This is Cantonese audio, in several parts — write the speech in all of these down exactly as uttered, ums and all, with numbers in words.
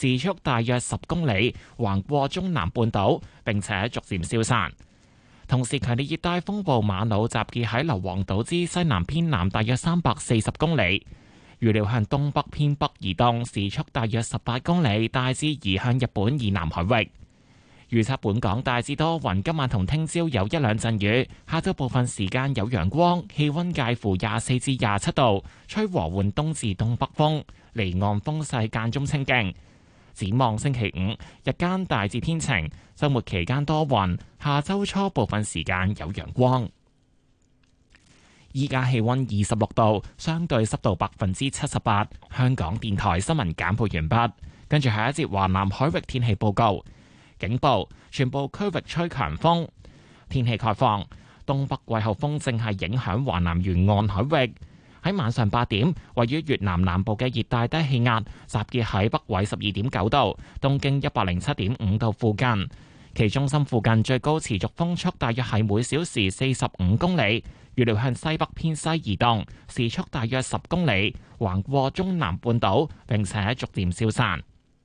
時速大約十公里，橫過中南半島，並且逐漸消散。同時，強烈熱帶風暴馬努集結喺硫磺島之西南偏南大約三百四十公里，預料向東北偏北移動，時速大約十八公里，大致移向日本以南海域。預測本港大致多雲，今晚同聽朝有一兩陣雨，下晝部分時間有陽光，氣溫介乎廿四至廿七度，吹和緩東至東北風，離岸風勢間中清勁。展望星期五，日間大致天晴，週末期間多雲，下週初部分時間有陽光。依家氣溫二十六度，相對濕度百分之七十八。香港電台新聞簡報完畢，跟住下一節華南海域天氣報告。警報，全部區域吹強風。天氣概況，東北季候風正係影響華南沿岸海域。喺晚上八點，位於越南南部嘅熱帶低氣壓集結喺北緯十二點九度、東經一百零七點五度附近。其中心附近最高持續風速大約係每小時四十五公里，預料向西北偏西移動，時速大約十公里，橫過中南半島，並且逐漸消散。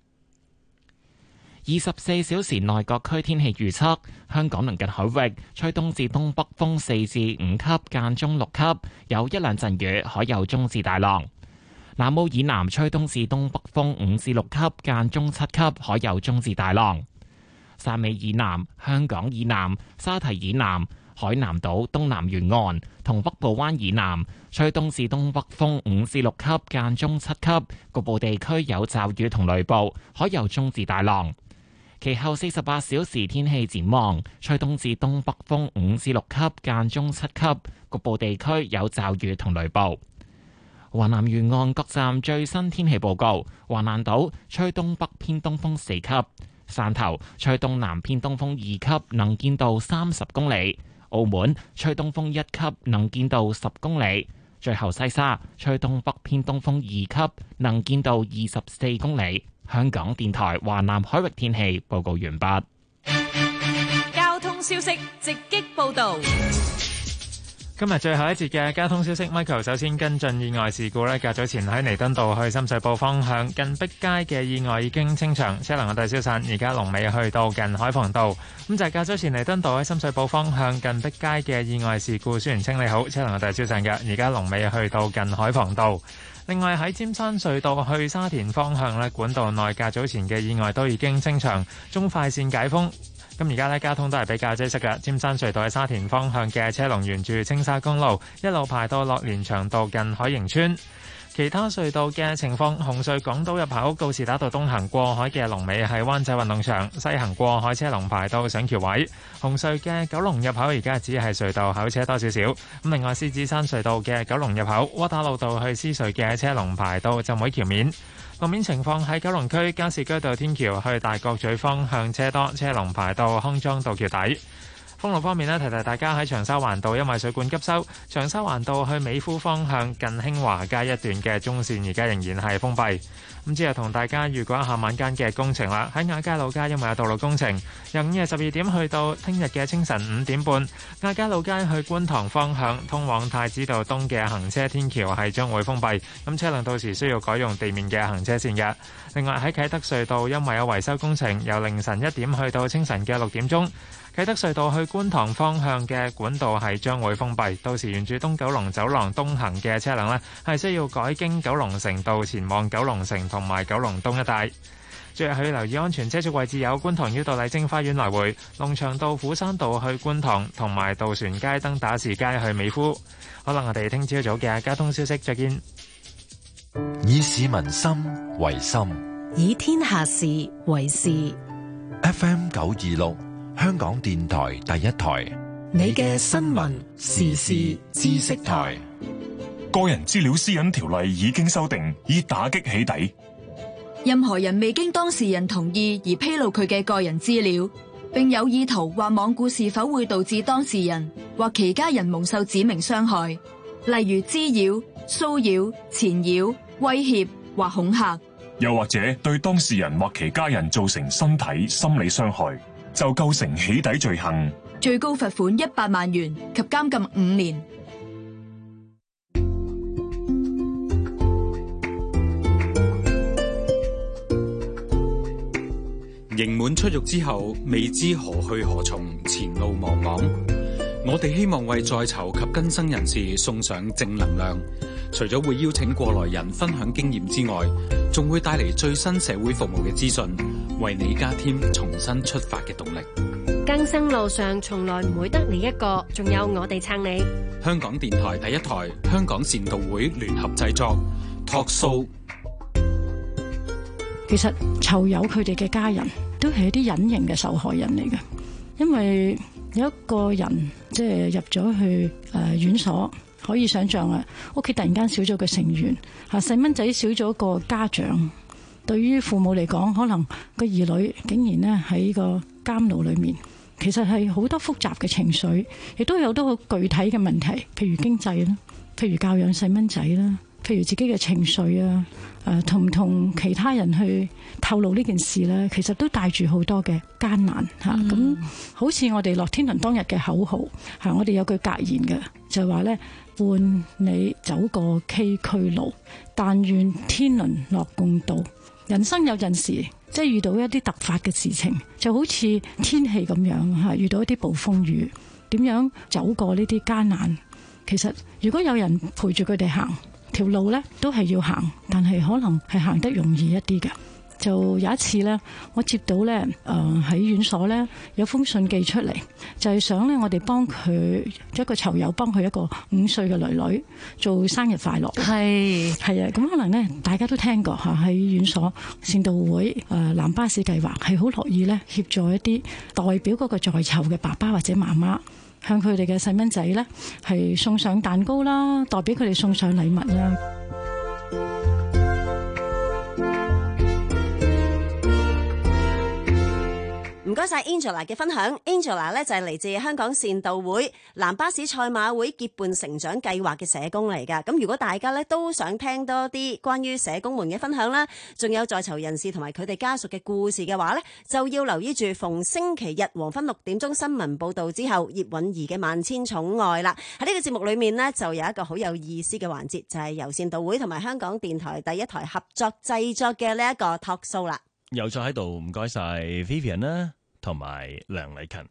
二十四小時內各區天氣預測：香港鄰近海域吹東至東北風四至五級，間中六級，有一兩陣雨，海有中至大浪。南澳以南吹東至東北風五至六級，間中七級，海有中至大浪。汕尾以南、香港以南、沙堤以南、海南島東南沿岸同北部灣以南吹東至東北風五至六級，間中七級，局部地區有驟雨同雷暴，海有中至大浪。其後四十八小時天氣展望，吹東至東北風五至六級，間中七級，局部地區有驟雨同雷暴。華南沿岸各站最新天氣報告：橫瀾島吹東北偏東風四級，汕頭吹東南偏東風二級，能見度三十公里；澳門吹東風一級，能見度十公里。最後西沙吹東北偏東風二級，能見度二十四公里。香港電台華南海域天氣報告完畢。 交通消息直擊報道。 今日最後一節嘅交通消息 ，Michael 首先跟進意外事故呢，較早前喺彌敦道去深水埗方向近碧街嘅意外已經清場，車輛嘅大消散，而家龍尾去到近海防道。咁就係較早前彌敦道喺深水埗方向近碧街嘅意外事故，雖然清理好，車輛嘅大消散嘅，而家龍尾去到近海防道。另外喺尖山隧道去沙田方向咧，管道內較早前嘅意外都已經清場，中快線解封。咁而家咧交通都係比較擠塞嘅，尖山隧道喺沙田方向嘅車龍沿住青沙公路一路排到樂連翔道近海盈村。其他隧道嘅情況，紅隧港島入口告士打道東行過海嘅龍尾喺灣仔運動場，西行過海車龍排到上橋位。紅隧嘅九龍入口而家只係隧道口車多少少。咁另外獅子山隧道嘅九龍入口窩打老道去獅隧嘅車龍排到浸會橋面。路面情況喺九龍區加士居道天橋去大角咀方向車多，車龍排到康莊道橋底。封路方面呢，提提大家喺長沙灣道因為水管急修，長沙灣道去美孚方向近興華街一段嘅中線而家仍然係封閉。咁之後同大家預告一下晚間嘅工程啦。喺亞皆老街因為有道路工程，由午夜十二點去到聽日嘅清晨五點半，亞皆老街去觀塘方向通往太子道東嘅行車天橋係將會封閉，咁車輛到時需要改用地面嘅行車線嘅。另外喺啟德隧道因為有維修工程，由凌晨一點去到清晨嘅六點鐘。啟德隧道去觀塘方向嘅管道係將會封閉，到時沿住東九龍走廊東行嘅車輛呢係需要改經九龍城道前往九龍城同埋九龍東一帶。最後要留意安全車速位置有觀塘繞道麗晶花園來回、龍翔道虎山道去觀塘同埋渡船街登打士街去美孚。好啦，我哋聽朝早嘅交通消息再見。 以市民心為心， 以天下事為事。 F M 九二六。香港電台第一台， 你嘅新聞時事知識台。 個人資料私隱條例已經修訂，以打擊起底。 任何人未經當事人同意而披露佢嘅個人資料，並有意圖或罔顧是否會導致當事人或其家人蒙受指明傷害，例如滋擾、騷擾、纏擾、威脅或恐嚇， 又或者對當事人或其家人造成身體、心理傷害，就構成起底罪行， 最高罰款一百萬元及監禁五年。 刑滿出獄之後，未知何去何從，前路茫茫。我哋希望為在囚及更生人士送上正能量，除咗會邀請過來人分享經驗之外，仲會帶嚟最新社會服務嘅資訊，為你加添重新出發嘅動力。 更生路上從來唔會得你一個，仲有我哋撐你。 香港電台第一台，香港善導會聯合製作 Talk Show。 其實囚友佢哋嘅家人都係一啲隱形嘅受害人嚟嘅，因為有一個人即係入咗去誒院所，可以想象啊，屋企突然間少咗個成員，吓細蚊仔少咗個家長，對於父母嚟講，可能個兒女竟然呢喺個監牢裏面，其實係好多複雜嘅情緒，亦都有好多好具體嘅問題，譬如經濟啦，譬如教養細蚊仔啦，譬如自己嘅情緒啊。誒同唔同其他人去透露呢件事呢，其實都帶住好多嘅艱難嚇。咁、嗯、好似我哋樂天倫當日嘅口號嚇，我哋有句格言嘅，就係話呢：伴你走過崎嶇路，但願天倫樂共度。人生有陣時即係遇到一啲突發嘅事情，就好似天氣咁樣嚇，遇到一啲暴風雨，點樣走過呢啲艱難？其實如果有人陪住佢哋行，條路呢都係要行，但係可能係行得容易一啲嘅。就有一次呢，我接到呢誒喺院所呢有封信寄出嚟，就係想呢我哋幫佢一個囚友，幫佢一個五歲嘅女女做生日快樂。係係啊，咁可能呢大家都聽過嚇，喺院所善導會誒藍巴士計劃係好樂意呢協助一啲代表嗰個在囚嘅爸爸或者媽媽，向佢哋嘅細蚊仔呢係送上蛋糕啦，代表佢哋送上禮物啦。 唔該晒 Angela 嘅分享。 Angela 咧就係嚟自香港善導會藍巴士賽馬會結伴成長計劃嘅社工嚟噶。咁如果大家咧都想聽多啲關於社工們嘅分享啦，仲有在囚人士同埋佢哋家屬嘅故事嘅話咧，就要留意住逢星期日黃昏六點鐘新聞報道之後葉韻儀嘅萬千寵愛啦。喺呢個節目裏面呢，就有一個好有意思嘅環節，就係由善導會同埋香港電台第一台合作製作嘅呢一個 talk show 啦。 又再喺度唔該晒 Vivian 啦，同埋梁禮勤。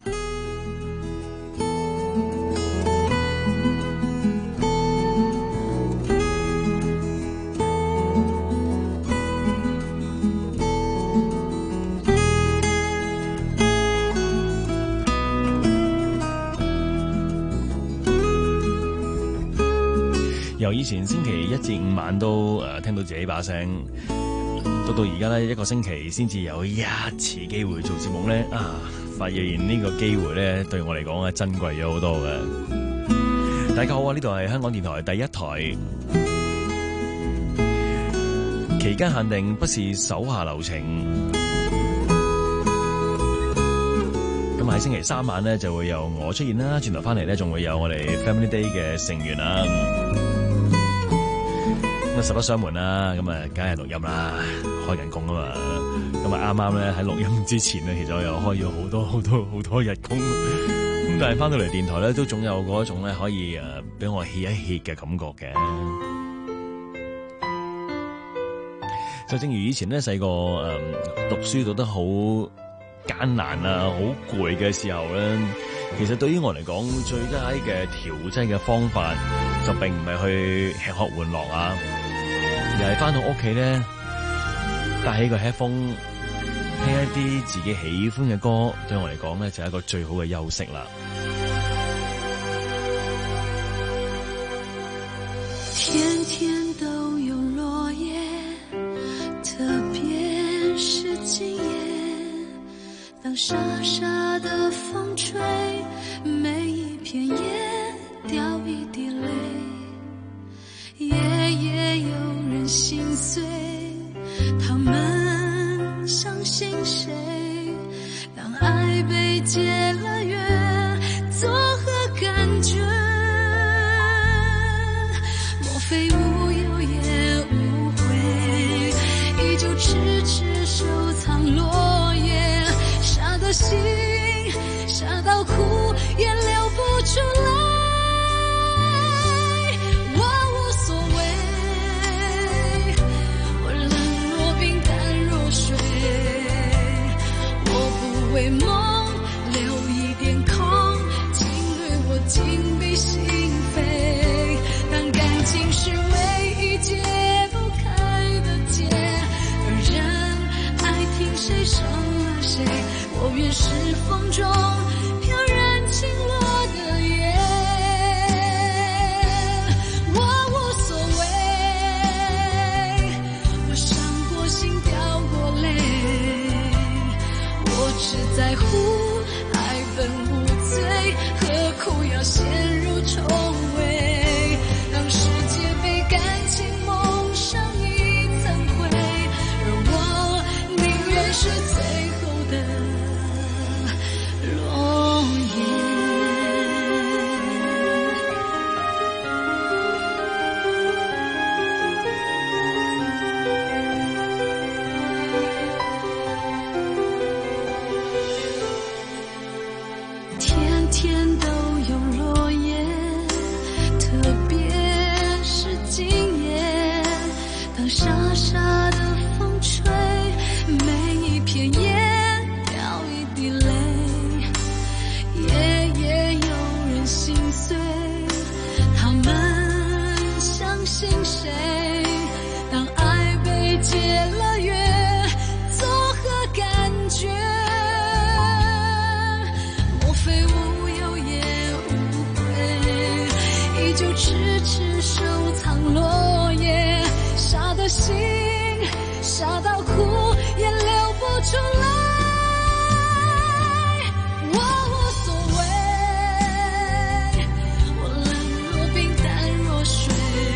由以前星期一至五晚都誒、呃、聽到自己把聲，到到而家咧一個星期先至有一次機會做節目咧，啊！發現呢個機會咧對我嚟講係珍貴咗好多嘅。大家好啊，呢度係香港電台第一台，期間限定，不是手下留情。咁喺星期三晚咧就會由我出現啦，轉頭翻嚟咧仲會有我哋 Family Day 嘅成員啊。咁啊實不相瞞啦，咁啊梗係錄音啦，開緊工啊嘛。咁啊啱啱咧喺錄音之前咧，其實我又開咗好多好多好多日工。咁但係翻到嚟電台咧，都總有嗰一種咧可以誒俾我歇一歇嘅感覺嘅。就正如以前咧細個誒讀書讀得好艱難啊，好攰嘅時候咧，其實對於我嚟講，最佳嘅調劑嘅方法就並唔係去吃喝玩樂啊，而係翻到屋企咧，帶起個 headphone，聽一啲自己喜歡嘅歌，對我嚟講咧就係一個最好嘅休息啦。 天天都有落葉，特別是今夜，當沙沙的風吹，每一片葉掉一滴淚，夜夜有人心碎，他們相信誰？當愛被解了約，作何感覺？莫非無憂也無悔，依舊痴痴收藏落葉，傻到心，傻到哭，也流不出來。 谁伤了谁，我愿是风中飘然轻落的叶，我无所谓，我伤过心掉过泪，我只在乎爱本无罪，何苦要陷入重围，让世界被感情蒙上一层灰，而我宁愿是最后的落叶。天天都有落叶，特别是今夜，当沙沙的风吹，每一片叶掉一滴泪，夜夜有人心碎，他们相信谁？当爱被解了约，作何感觉？莫非无忧也无悔，依旧痴痴收藏落叶，傻的心，傻到哭也流不出来。我无所谓，我冷若冰，淡若水，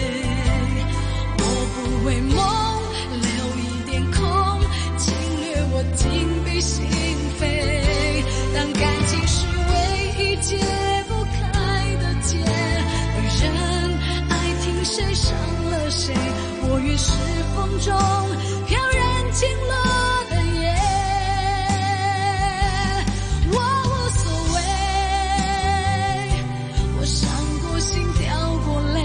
我不为梦留一点空，侵略我紧闭心扉。当感情是唯一解不开的结，而人爱听谁伤了谁，我愿是风中飘然轻落的叶，我无所谓，我伤过心掉过泪，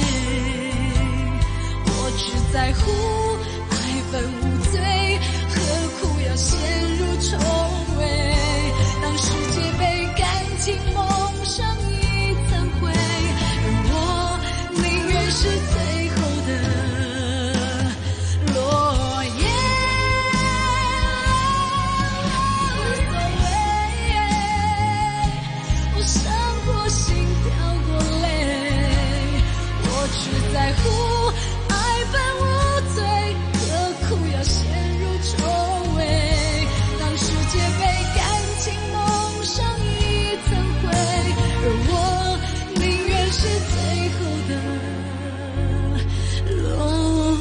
我只在乎爱本无罪，何苦要陷入重围，当世界被感情蒙上一层灰，而我宁愿是最后的落叶。无所谓，我伤过心掉过泪，我只在乎爱本无罪，何苦要陷入重围，当世界被感情蒙上一层灰，而我宁愿是最后的落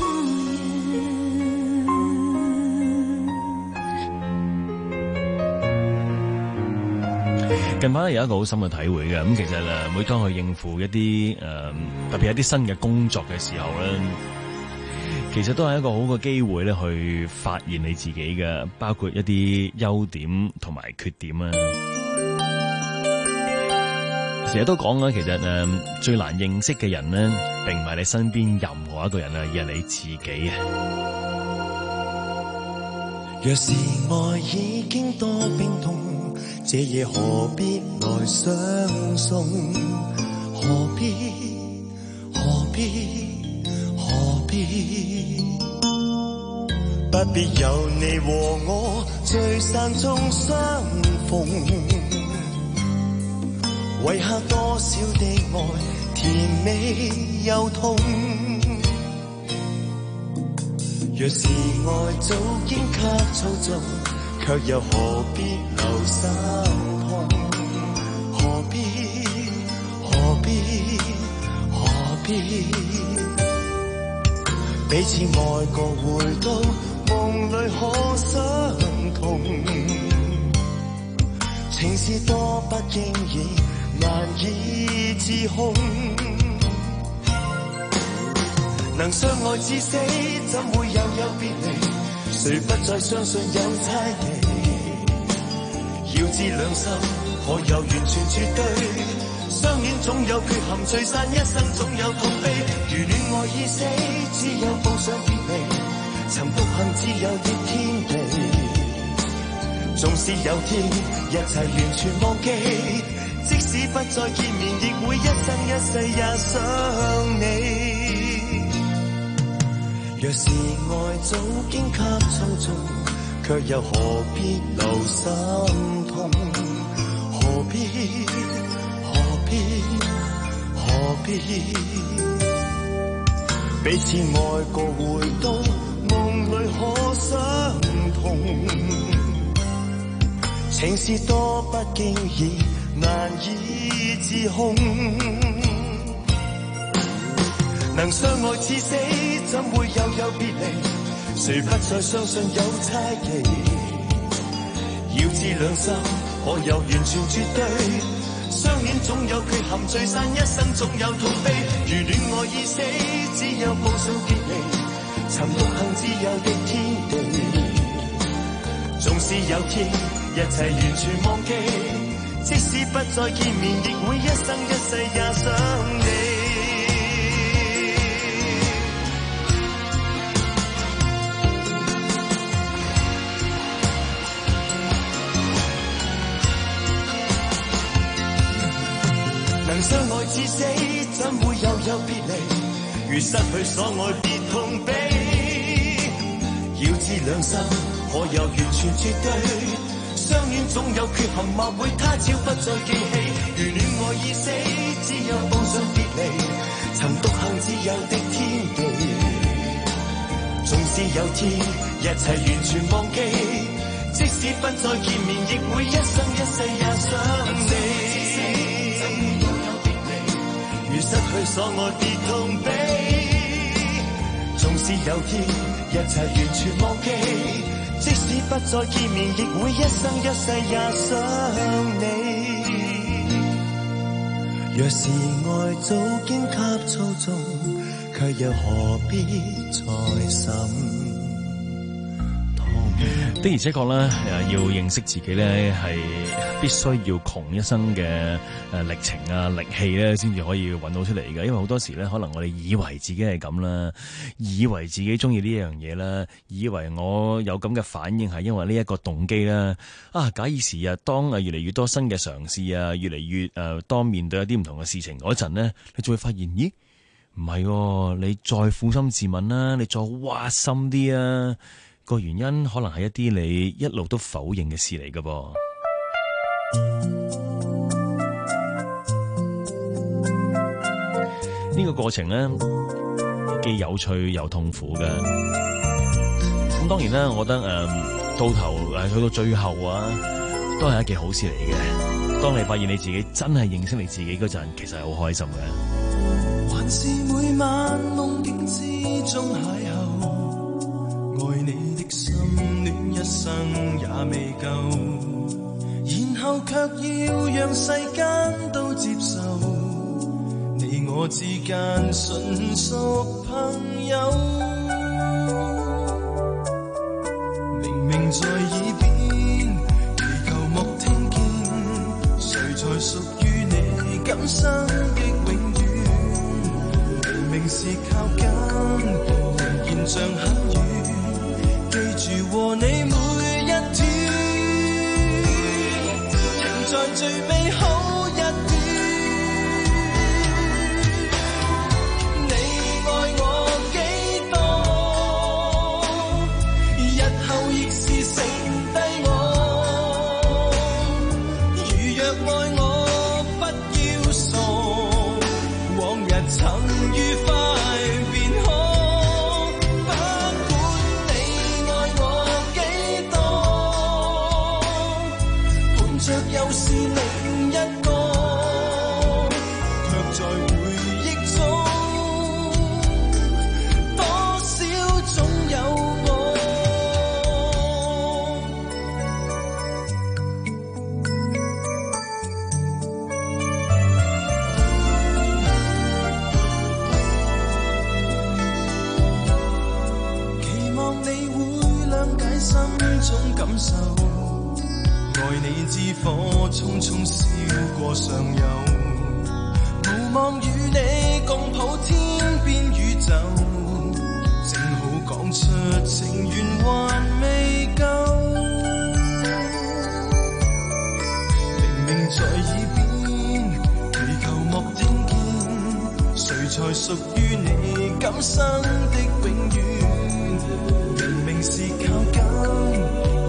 葉。近排咧有一個好深嘅體會嘅，咁其實誒每當去應付一啲誒、呃、特別係一啲新嘅工作嘅時候咧，其實都係一個好嘅機會咧去發現你自己嘅，包括一啲優點同埋缺點啊。成日都講啦，其實誒、呃、最難認識嘅人咧，並唔係你身邊任何一個人啊，而係你自己啊。 若是愛已經多冰凍，這夜何必來相送？何必何必何必？不必有你和我聚散中相逢，遺下多少的愛，甜美又痛。若是愛早經給操縱，卻又何必留心痛？何必何必何必？彼此愛過回到夢裏可相同，情是多不經意，難以自控。能相愛至死，怎會又有別離？誰不再相信有猜疑？要知兩心可有完全絕對？相戀總有缺陷，聚散一生總有痛悲。如戀愛已死，只有報上別離。尋獨行只有逆天地。縱使有天一切完全忘記，即使不再見面，亦會一生一世也想你。若是愛早經給操縱， 卻又何必留心痛？何必何必何必彼此愛過回到夢裏可相同？情是多不經意難以自控，能相愛至死怎會又有別離？誰不再相信有猜疑？要知兩心可有完全絕對？相戀總有缺陷，聚散一生總有痛悲。如戀愛已死，只有報上別離，尋獨行自由的天地。縱使有天一切完全忘記，即使不再見面，亦會一生一世也想你。能相愛至死，怎會又有別離？如失去所愛，別痛悲。要知兩心可有完全絕對？相戀總有缺陷，或會他朝不再記起。如戀愛已死，只有報上別離，尋獨行自由的天地。縱使有天一切完全忘記，即使不再見面，亦會一生一世也想你。如失去所愛，別痛悲。縱使有天一切完全忘記，即使不再見面，亦會一生一世也想你。若是愛早經給操縱，卻又何必再審？ 的而且確咧，誒要認識自己咧，係必須要窮一生嘅誒歷程啊、力氣咧，先至可以揾到出嚟嘅。因為好多時咧，可能我哋以為自己係咁啦，以為自己中意呢樣嘢啦，以為我有咁嘅反應係因為呢一個動機啦。啊，假以時日，當誒越嚟越多新嘅嘗試啊，越嚟越誒、呃、當面對一啲唔同嘅事情嗰陣咧，你就會發現，咦，唔係喎，你再苦心自問啦，你再挖深啲啊！個原因可能係一啲你一路都否認嘅事嚟㗎噃。呢個過程咧，既有趣又痛苦嘅。咁當然啦，我覺得誒、呃，到頭誒去到最後啊，都係一件好事嚟嘅。當你發現你自己真係認識你自己嗰陣，其實係好開心嘅。 還是每晚夢境之中邂逅，愛你的心戀一生也未夠，然後卻要讓世間都接受，你我之間純屬朋友。明明在耳邊，祈求莫聽見，誰才屬於你今生的永遠？明明是靠近，仍然像很遠，記住和你每一天，停在最美好一段。你愛我幾多，日後亦是剩低我。如若愛我不要傻，往日曾愉快便可。又是另一個，卻在回憶中，多少總有我。期望你會諒解心中感受，愛你之火匆匆燒過上游，無望與你共抱天邊宇宙，正好講出情緣還未夠。明明在耳邊，祈求莫聽見，誰才屬於你今生的永遠？明明是靠近，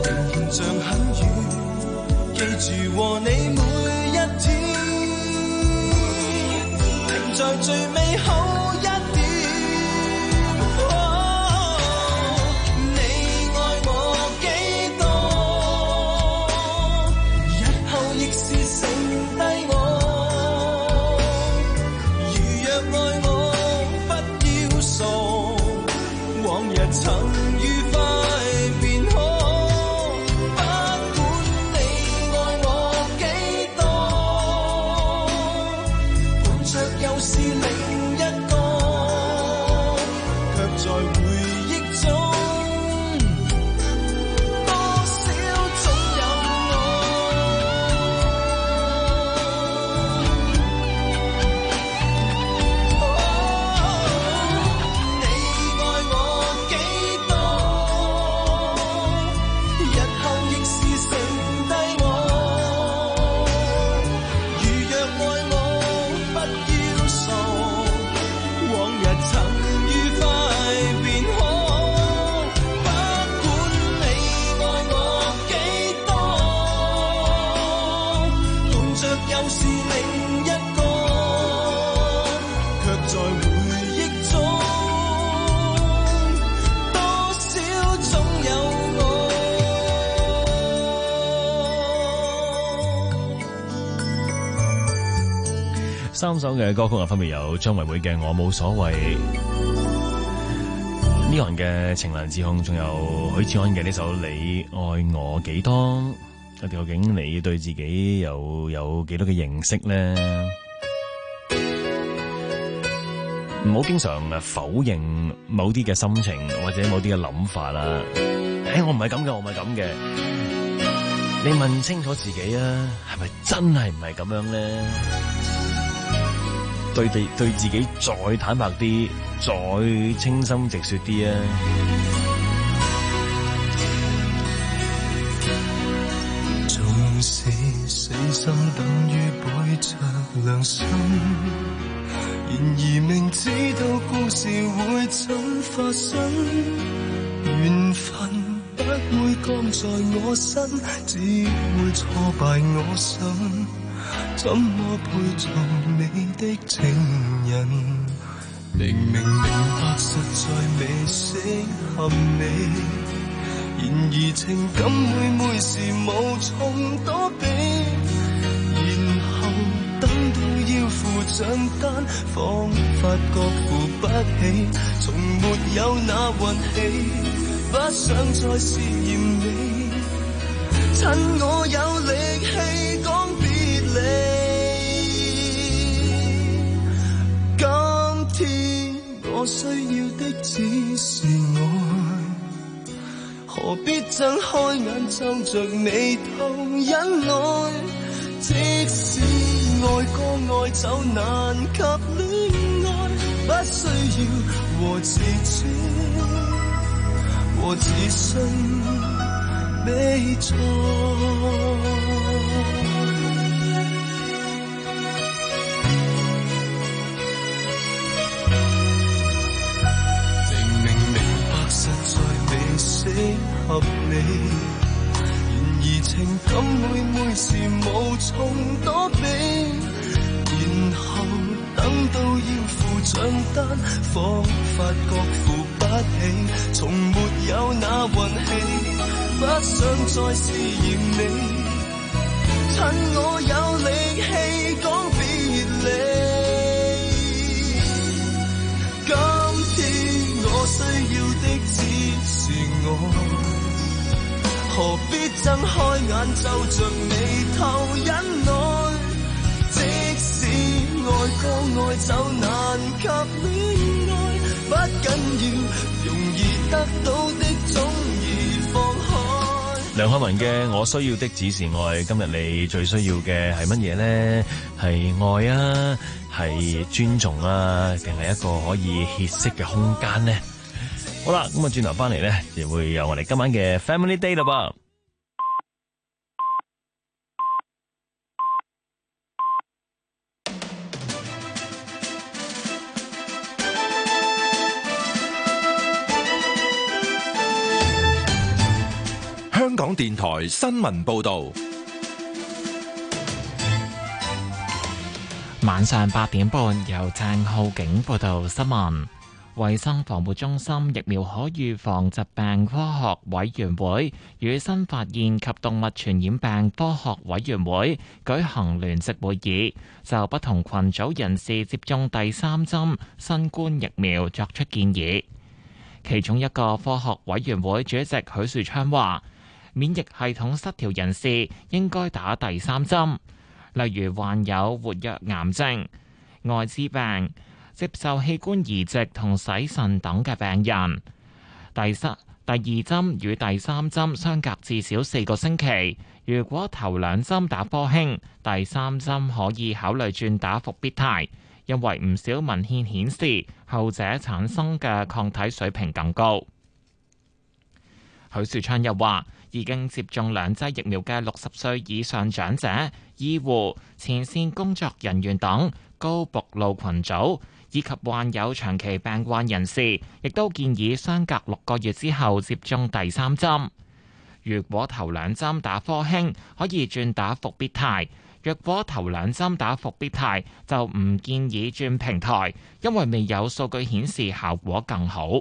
住和你每一天，停在最美好一點。曾愉快便可，不管你愛我幾多，伴着又是另一個，卻在回憶中多少總有三首嘅歌曲啊，分別有張惠妹嘅《我冇所謂》，Leon嘅《情難自控》，仲有許志安嘅呢首《你愛我幾多》。究竟你對自己有有幾多嘅認識咧？唔好經常誒否認某啲嘅心情或者某啲嘅諗法啦。誒，我唔係咁嘅，我唔係咁嘅。你問清楚自己啊，係咪真係唔係咁樣咧？對地對自己再坦白啲，再清心直說啲啊！ 縱使死心等於背着良心，然而明知道故事會怎發生，緣分不會降在我身，只會挫敗我心。怎麼配做你的情人？明明明白實在未適合你，然而情感每每時無從躲避，然後等到要付賬單，彷彿覺付不起，從沒有那運氣，不想再試驗你，趁我有力氣講別離。今天我需要的只是愛，何必睜開眼皺着眉頭忍耐？即使愛過愛走難及戀愛，不需要和自尊和自信比賽。適合你，然而情感每每時無從躲避，然後等到要付賬單，彷彿覺付不起，從沒有那運氣，不想再試驗你，趁我有力氣講別離。今天我需要的只是愛，何必睜開眼皺着眉頭忍耐？即使愛過愛走難及戀愛，不緊要，容易得到的總易放開。 梁漢文嘅《我需要的只是愛》，今日你最需要嘅係乜嘢咧？係愛啊，係尊重啊，定係一個可以歇息嘅空間呢？好啦，咁啊轉頭翻嚟咧，就會有我哋今晚嘅 Family Day 啦噃。 香港電台新聞報道。 晚上八點半，由鄭浩景報道新聞。衛生防護中心疫苗可預防疾病科學委員會與新發現及動物傳染病科學委員會舉行聯席會議，就不同群組人士接種第三針新冠疫苗作出建議。其中一個科學委員會主席許樹昌話，免疫系統失調人士應該打第三針，例如患有活躍癌症、艾滋病、接受器官移植同洗腎等嘅病人。第三、第二針與第三針相隔至少四個星期。如果頭兩針打科興，第三針可以考慮轉打復必泰，因為唔少文獻顯示後者產生嘅抗體水平更高。許樹昌又話，已經接種兩劑疫苗嘅六十歲以上長者、醫護、前線工作人員等高暴露群組，以及患有長期病患人士，亦都建議相隔六個月之後接種第三針。如果頭兩針打科興，可以轉打復必泰；若果頭兩針打復必泰，就唔建議轉平台，因為未有數據顯示效果更好。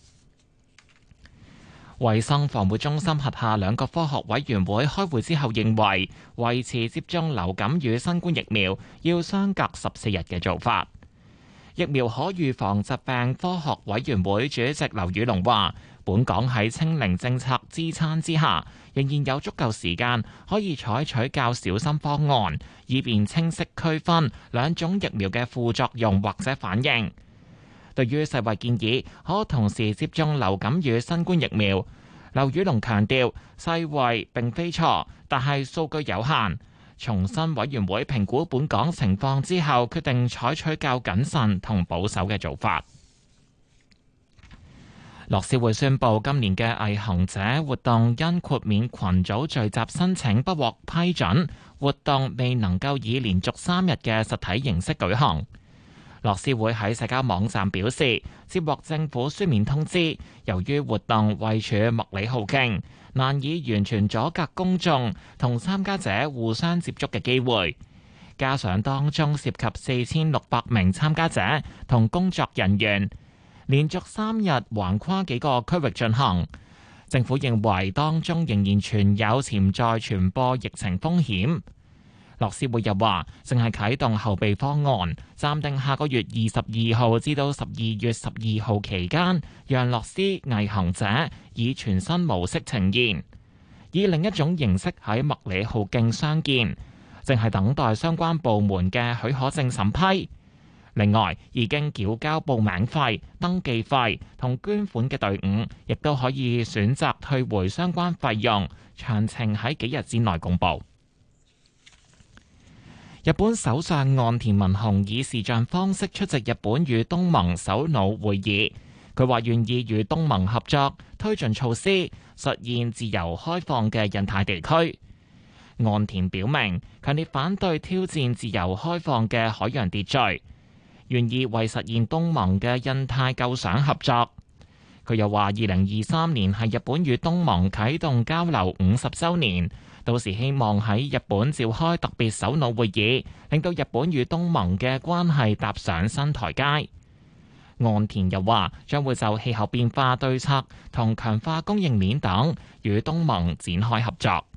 衛生防護中心轄下兩個科學委員會開會之後認為，維持接種流感與新冠疫苗要相隔十四日嘅做法。疫苗可預防疾病科學委員會主席劉宇龍話，本港喺清零政策支撐之下，仍然有足夠時間可以採取較小心方案，以便清晰區分兩種疫苗嘅副作用或者反應。對於世衛建議可同時接種流感與新冠疫苗，劉宇龍強調世衛並非錯，但係數據有限。重申委員會評估本港情況之後，決定採取較謹慎同保守嘅做法。樂施會宣布今年嘅毅行者活動因豁免群組聚集申請不獲批准，活動未能夠以連續三日嘅實體形式舉行。樂施會喺社交網站表示，接獲政府書面通知，由於活動位處麥理浩徑，難以完全阻隔公眾同參加者互相接觸嘅機會，加上當中涉及四千六百名參加者同工作人員，連續三日橫跨幾個區域進行，政府認為當中仍然存有潛在傳播疫情風險。樂施會又話，正係啟動後備方案，暫定下個月二十二號至到十二月十二號期間，讓樂施毅行者以全新模式呈現，以另一種形式喺麥理浩徑相見，正係等待相關部門嘅許可證審批。另外，已經繳交報名費、登記費同捐款嘅隊伍，亦都可以選擇退回相關費用，詳情喺幾日之內公佈。日本首相岸田文雄以視像方式出席日本與東盟首腦會議，佢話願意與東盟合作，推進措施，實現自由開放嘅印太地區。岸田表明強烈反對挑戰自由開放嘅海洋秩序，願意為實現東盟嘅印太構想合作。佢又話，二零二三年係日本與東盟啟動交流五十週年。到時希望喺日本召開特別首腦會議，令到日本與東盟嘅關係踏上新台階。岸田又話將會就氣候變化對策同強化供應鏈等與東盟展開合作。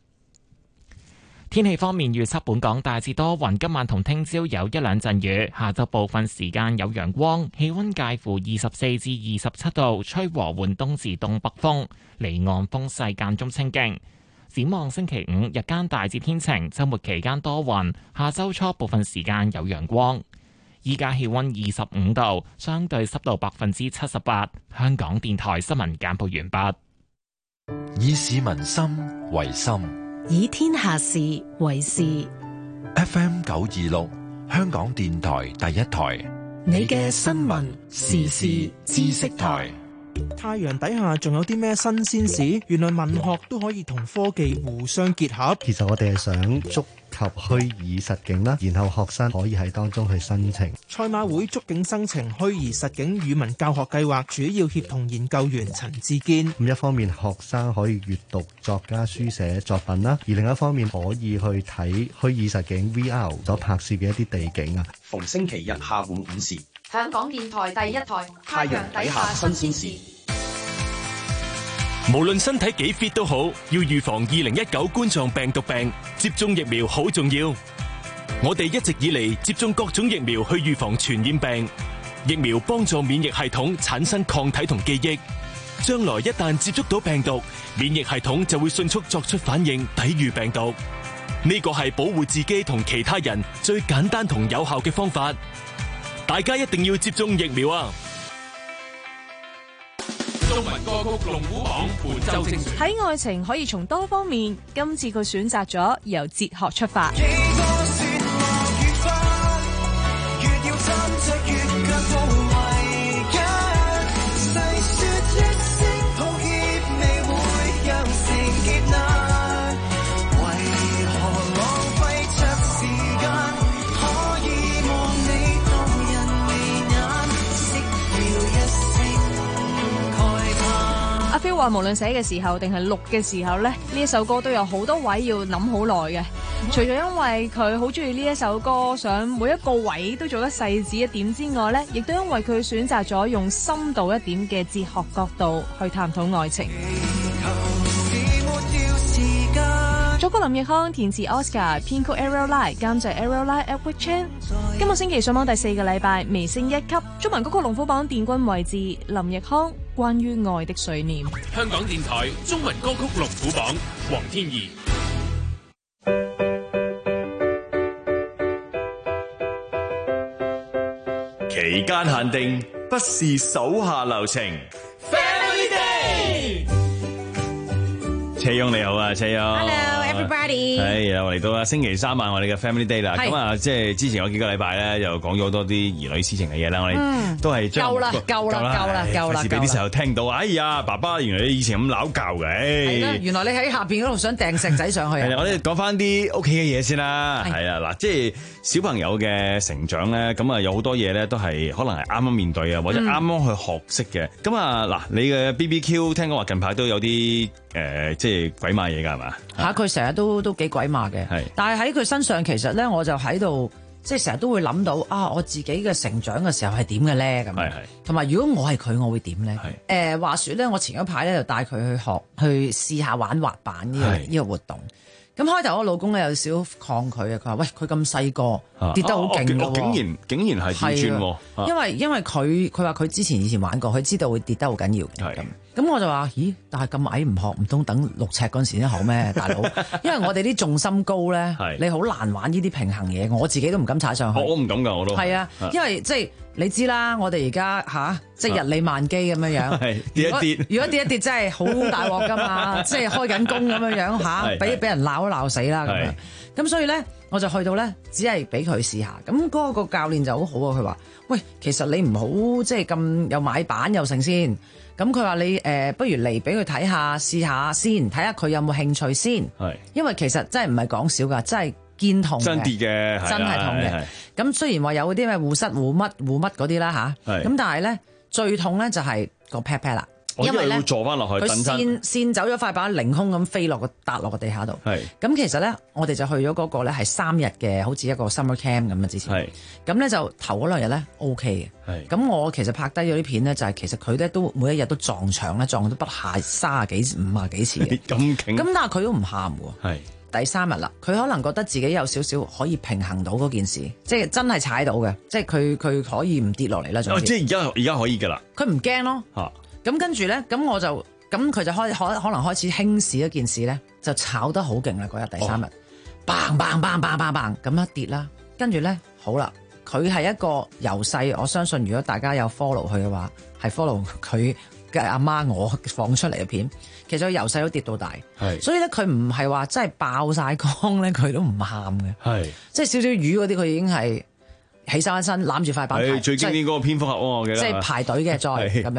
天氣方面預測，本港大致多雲，今晚同聽朝有一兩陣雨，下晝部分時間有陽光，氣溫介乎二十四至二十七度，吹和緩東至東北風，離岸風勢間中清勁。展望星期五日間大致天晴，週末期間多雲，下週初部分時間有陽光。依家氣溫二十五度，相對濕度百分之七十八。香港電台新聞簡報完畢。 以市民心為心， 以天下事為事。 F M 九二六，香港電台第一台， 你嘅新聞時事知識台。 太陽底下仲有啲咩新鮮事？原來文學都可以同科技互相結合。 其實我哋係想觸及虛擬實境啦，然後學生可以喺當中去申請。 賽馬會觸境生情虛擬實境語文教學計劃主要協同研究員陳志堅。 咁一方面學生可以閱讀作家書寫作品啦，而另一方面可以去睇虛擬實境 V R 所拍攝嘅一啲地景啊。 逢星期日下午五時， 香港電台第一台太陽底下新鮮事。 無論身體幾 fit 都好，要預防二零一九冠狀病毒病，接種疫苗好重要。我哋一直以嚟接種各種疫苗去預防傳染病，疫苗幫助免疫系統產生抗體同記憶，將來一旦接觸到病毒，免疫系統就會迅速作出反應，抵禦病毒。呢個係保護自己同其他人最簡單同有效嘅方法，大家一定要接種疫苗啊！ 中文歌曲龍虎榜本周精選。 喺愛情可以從多方面，今次佢選擇咗由哲學出發。阿 Phil 話無論寫嘅時候定係錄嘅時候咧，呢一首歌都有好多位要諗好耐嘅。除咗因為佢好中意呢一首歌，想每一個位都做得細緻一點之外咧，亦都因為佢選擇咗用深度一點嘅哲學角度去探討愛情。作曲林奕匡，填詞 Oscar， 編曲 Ariel Lai， 監製 Ariel Lai、Edward Chan。今個星期上榜第四個禮拜，微升一級。中文歌曲龍虎榜殿軍位置，林奕匡，關於愛的碎念。 香港電台中文歌曲龍虎榜，黃天怡。 期間限定不是手下留情。 Family Day。 車勇你好啊，車勇。 Hello everybody。 係啊，我嚟到啦，星期三晚我哋嘅 Family Day 啦。咁啊，即係之前有幾個禮拜咧，又講咗好多啲兒女私情嘅嘢啦。我哋都係夠啦，夠啦，夠啦，夠啦。 費事俾啲細路聽到，哎呀，爸爸原來你以前咁鬧教嘅。 係啦，原來你喺下邊嗰度想掟石仔上去。 係啊，我哋講翻啲屋企嘅嘢先啦。係啊，嗱，即係小朋友嘅成長咧，咁啊有好多嘢咧都係可能係啱啱面對啊，或者啱啱去學識嘅。咁啊嗱，你嘅 B B Q 聽講話近排都有啲誒，即係鬼馬嘢㗎係嘛？ 嚇，佢成日都都幾鬼馬嘅。係，但係喺佢身上其實咧，我就喺度即係成日都會諗到啊，我自己嘅成長嘅時候係點嘅咧咁。係係。同埋如果我係佢，我會點咧？係。誒話説咧，我前一排咧就帶佢去學去試下玩滑板呢個呢個活動。咁開頭我老公咧有少少抗拒啊，佢話：喂，佢咁細個跌得好勁㗎喎！ 竟然竟然係跌轉喎！ 因為因為佢佢話佢之前以前玩過，佢知道會跌得好緊要嘅。咁咁我就話：咦？但係咁矮唔學，唔通等六尺嗰陣時先學咩？大佬，因為我哋啲重心高咧，你好難玩呢啲平衡嘢，我自己都唔敢踩上去。 我唔敢㗎，我都係啊，因為即係你知啦，我哋而家吓，即係日理萬機咁樣樣， 跌一跌， 如果跌一跌真係好大鑊㗎嘛，即係開緊工咁樣樣吓，俾俾人鬧都鬧死啦咁樣。咁所以咧，我就去到咧，只係俾佢試下。咁嗰個教練就好好啊，佢話：喂，其實你唔好即係咁又買板又成先。咁佢話你誒、呃，不如嚟俾佢睇下試下先，睇下佢有冇興趣先。係，因為其實真係唔係講笑㗎，真係堅痛嘅， 真跌嘅， 真係痛嘅。咁雖然話有啲咩護膝護乜護乜嗰啲啦吓，咁但係咧最痛咧就係個 pat pat 啦。 因為咧，坐翻落去， 佢跣跣走咗塊板，凌空咁飛落個笪落個地下度。係咁，其實咧，我哋就去咗嗰個咧係三日嘅，好似一個 summer camp 咁啊。之前係咁咧，就頭嗰兩日咧 OK 嘅。係咁，我其實拍低咗啲片咧，就係其實佢咧都每一日都撞牆咧，撞到不下三十幾五十幾次嘅。 咁勁！ 咁但係佢都唔喊喎。係第三日啦，佢可能覺得自己有少少可以平衡到嗰件事，即係真係踩到嘅，即係佢佢可以唔跌落嚟啦。 哦，即係而家而家可以㗎啦。 佢唔驚咯。嚇！咁跟住咧，咁我就咁佢就開可可能開始輕視一件事咧，就炒得好勁啦！嗰日第三日，嘭嘭嘭嘭嘭嘭咁一跌啦，跟住咧好啦，佢係一個由細，我相信如果大家有 follow 佢嘅話，係 follow 佢嘅阿媽我放出嚟嘅片，其實佢由細都跌到大，係，所以咧佢唔係話真係爆晒缸咧，佢都唔喊嘅，係，即係少少魚嗰啲，佢已經係起身一身攬住塊板， 最經典嗰個蝙蝠俠喎，我記得， 即係排隊嘅再咁樣。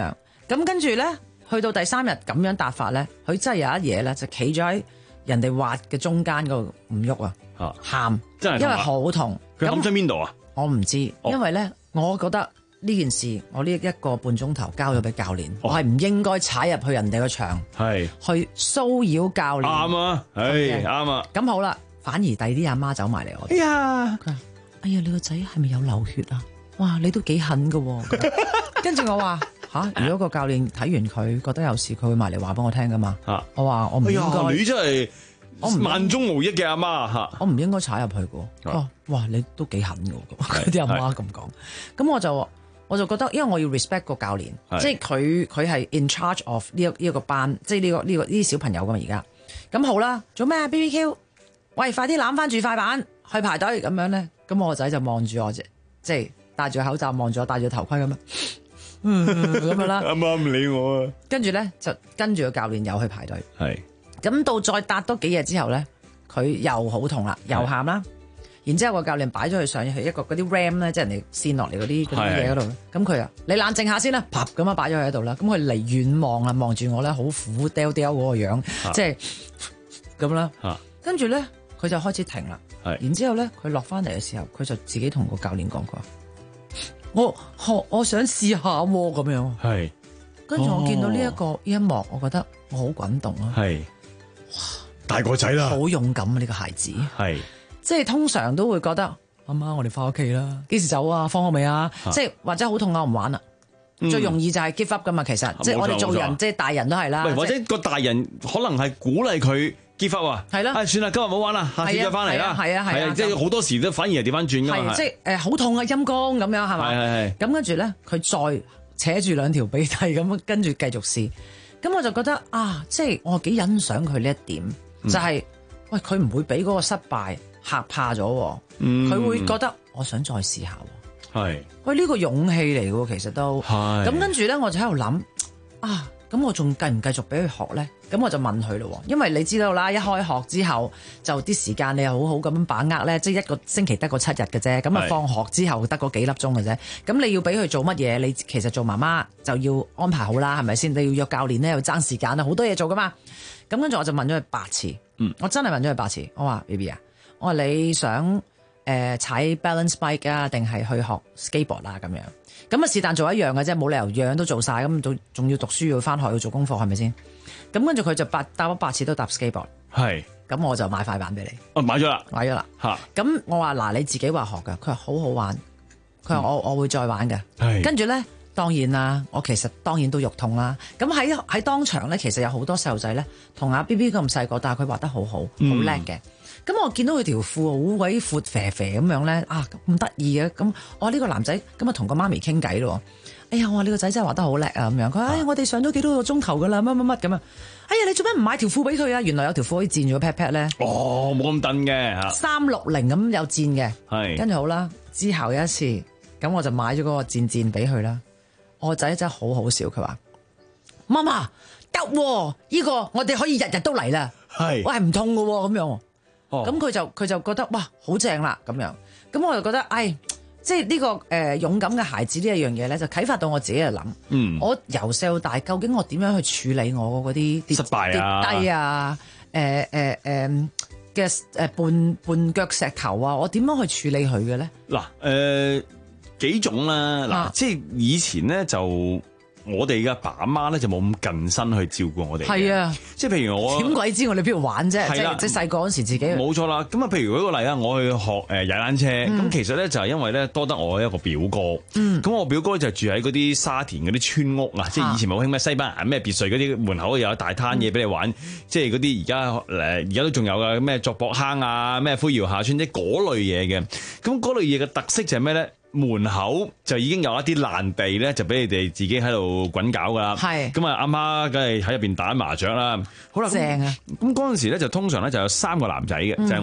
咁跟住咧，去到第三日咁樣搭法咧，佢真係有一嘢咧，就企咗喺人哋滑嘅中間嗰度唔喐啊，喊， 真係因為好痛。 佢冚咗邊度啊？ 我唔知，因為咧，我覺得呢件事，我呢一個半鐘頭交咗俾教練，我係唔應該踩入去人哋個場， 係去騷擾教練。 啱啊，係啱啊。 咁好啦，反而第二啲阿媽走埋嚟我。 哎呀， 佢話：哎呀，你個仔係咪有流血啊？哇，你都幾狠噶。跟住我話吓，如果個教練睇完佢覺得有事，佢會埋嚟話俾我聽噶嘛。我話我唔應該。 哎呀，你真係我萬中無一嘅阿媽吓， 我唔應該踩入去噶。佢話：哇，你都幾狠噶。啲阿媽咁講，咁我就我就覺得，因為我要 respect 個教練，即係佢佢係 in charge of 呢一呢一個班，即係呢個呢個呢啲小朋友噶嘛。而家咁好啦，做咩啊 B B Q？喂，快啲攬翻住塊板去排隊咁樣咧。咁我個仔就望住我啫，即係戴住口罩望住我，戴住頭盔咁樣，嗯咁樣啦。 阿媽唔理我啊。 跟住咧就跟住個教練又去排隊。 係。 咁到再搭多幾日之後咧，佢又好痛啦，又喊啦。然之後個教練擺咗佢上去一個嗰啲 ram 咧，即係人哋線落嚟嗰啲嗰啲嘢嗰度。咁佢啊，你冷靜下先啦，啪咁樣擺咗佢喺度啦。咁佢離遠望啦，望住我咧，好苦屌屌嗰個樣，即係咁啦。跟住咧，佢就開始停啦。然之後咧，佢落翻嚟嘅時候，佢就自己同個教練講過：我學我想試下喎咁樣。 係。 跟住我見到呢一個呢一幕，我覺得我好滾動啊。 係。哇！大個仔啦， 好勇敢啊！呢個孩子。 係。 即係通常都會覺得阿媽，我哋翻屋企啦，幾時走啊？放學未啊？即係或者好痛啊，我唔玩啦。最容易就係 give up 噶嘛，其實即係我哋做人，即係大人都係啦。 或者個大人可能係鼓勵佢 give up 啊。 係啦， 唉，算啦，今日唔好玩啦，下次再翻嚟啦。 係啊係啊， 即係好多時都反而係調翻轉噶嘛。 即係誒，好痛啊，陰公咁樣係嘛？ 係係係。 咁跟住咧，佢再扯住兩條鼻涕咁，跟住繼續試。咁我就覺得啊，即係我幾欣賞佢呢一點，就係喂，佢唔會俾嗰個失敗嚇怕咗，佢、嗯、會覺得我想再試下。 係喂，呢個勇氣嚟嘅，其實都咁跟住咧，我就喺度諗啊，咁我仲繼唔繼續俾佢學咧？咁我就問佢咯，因為你知道啦，一開學之後就啲時間你又好好咁樣把握咧，即係一個星期得個七日嘅啫，咁啊放學之後得個幾粒鐘嘅啫，咁你要俾佢做乜嘢？你其實做媽媽就要安排好啦，係咪先？你要約教練咧，又爭時間啊，好多嘢做噶嘛。咁跟住我就問咗佢八次，嗯，我真係問咗佢八次，我話 B B 啊。我話你想誒踩 balance bike 啊，定係去學 skateboard 啊？咁樣咁啊，是但做一樣嘅啫，冇理由樣樣都做晒，咁仲仲要讀書要翻學要做功課，係咪先？咁跟住佢就八搭咗八次都搭 skateboard， 係咁我就買塊板俾你。哦，買咗啦，買咗啦嚇。咁我話嗱，你自己話學㗎，佢話好好玩，佢話我我會再玩嘅。係跟住咧，當然啦，我其實當然都肉痛啦。咁喺喺當場咧，其實有好多細路仔咧，同阿 B B 咁細個，但係佢畫得好好，好叻嘅。咁我見到佢條褲好鬼闊肥肥咁樣咧，啊咁得意嘅，咁我呢個男仔咁啊同個媽咪傾偈咯。哎呀，我話你個仔真係畫得好叻啊咁樣。佢話：哎呀，我哋上咗幾多個鐘頭噶啦，乜乜乜咁啊！哎呀，你做咩唔買條褲俾佢啊？原來有條褲可以墊咗 pat pat 咧。 哦，冇咁蹬嘅嚇。三六零咁有墊嘅。 係。跟住好啦，之後有一次，咁我就買咗嗰個墊墊俾佢啦。我個仔真係好好笑，佢話：媽媽得喎，依個我哋可以日日都嚟啦。係。我係唔痛嘅喎，咁樣。咁佢、哦、就佢就覺得哇好正啦咁樣，咁我就覺得，哎，即係呢、這個誒、呃、勇敢嘅孩子呢一樣嘢咧，就啟發到我自己去諗，嗯，我由細到大，究竟我點樣去處理我嗰啲失敗啊、跌低啊、誒誒誒嘅誒絆絆腳石頭啊，我點樣去處理佢嘅咧？ 嗱，誒幾種啦，嗱、啊，即係以前咧就。我哋嘅爸阿媽咧就冇咁近身去照顧我哋。係啊，即係譬如我點鬼知我哋邊度玩啫？係啦，即係細個嗰時自己。冇錯啦。咁啊，譬如舉個例啊，我去學誒踩單車，咁、嗯、其實咧就係因為咧多得我一個表哥。咁、嗯、我表哥就住喺嗰啲沙田嗰啲村屋啊，即係以前冇興咩西班牙咩別墅嗰啲門口有一大攤嘢俾你玩，嗯、即係嗰啲而家誒而家都仲有嘅咩作博坑啊，咩灰窯下村即係嗰類嘢嘅。咁嗰類嘢嘅特色就係咩咧？門口就已經有一啲爛地咧，就俾你哋自己喺度滾搞噶啦。係咁啊，阿媽梗係喺入邊打麻雀啦。好啦，正啊！咁嗰陣時咧就通常咧就有三個男仔嘅，嗯、就係我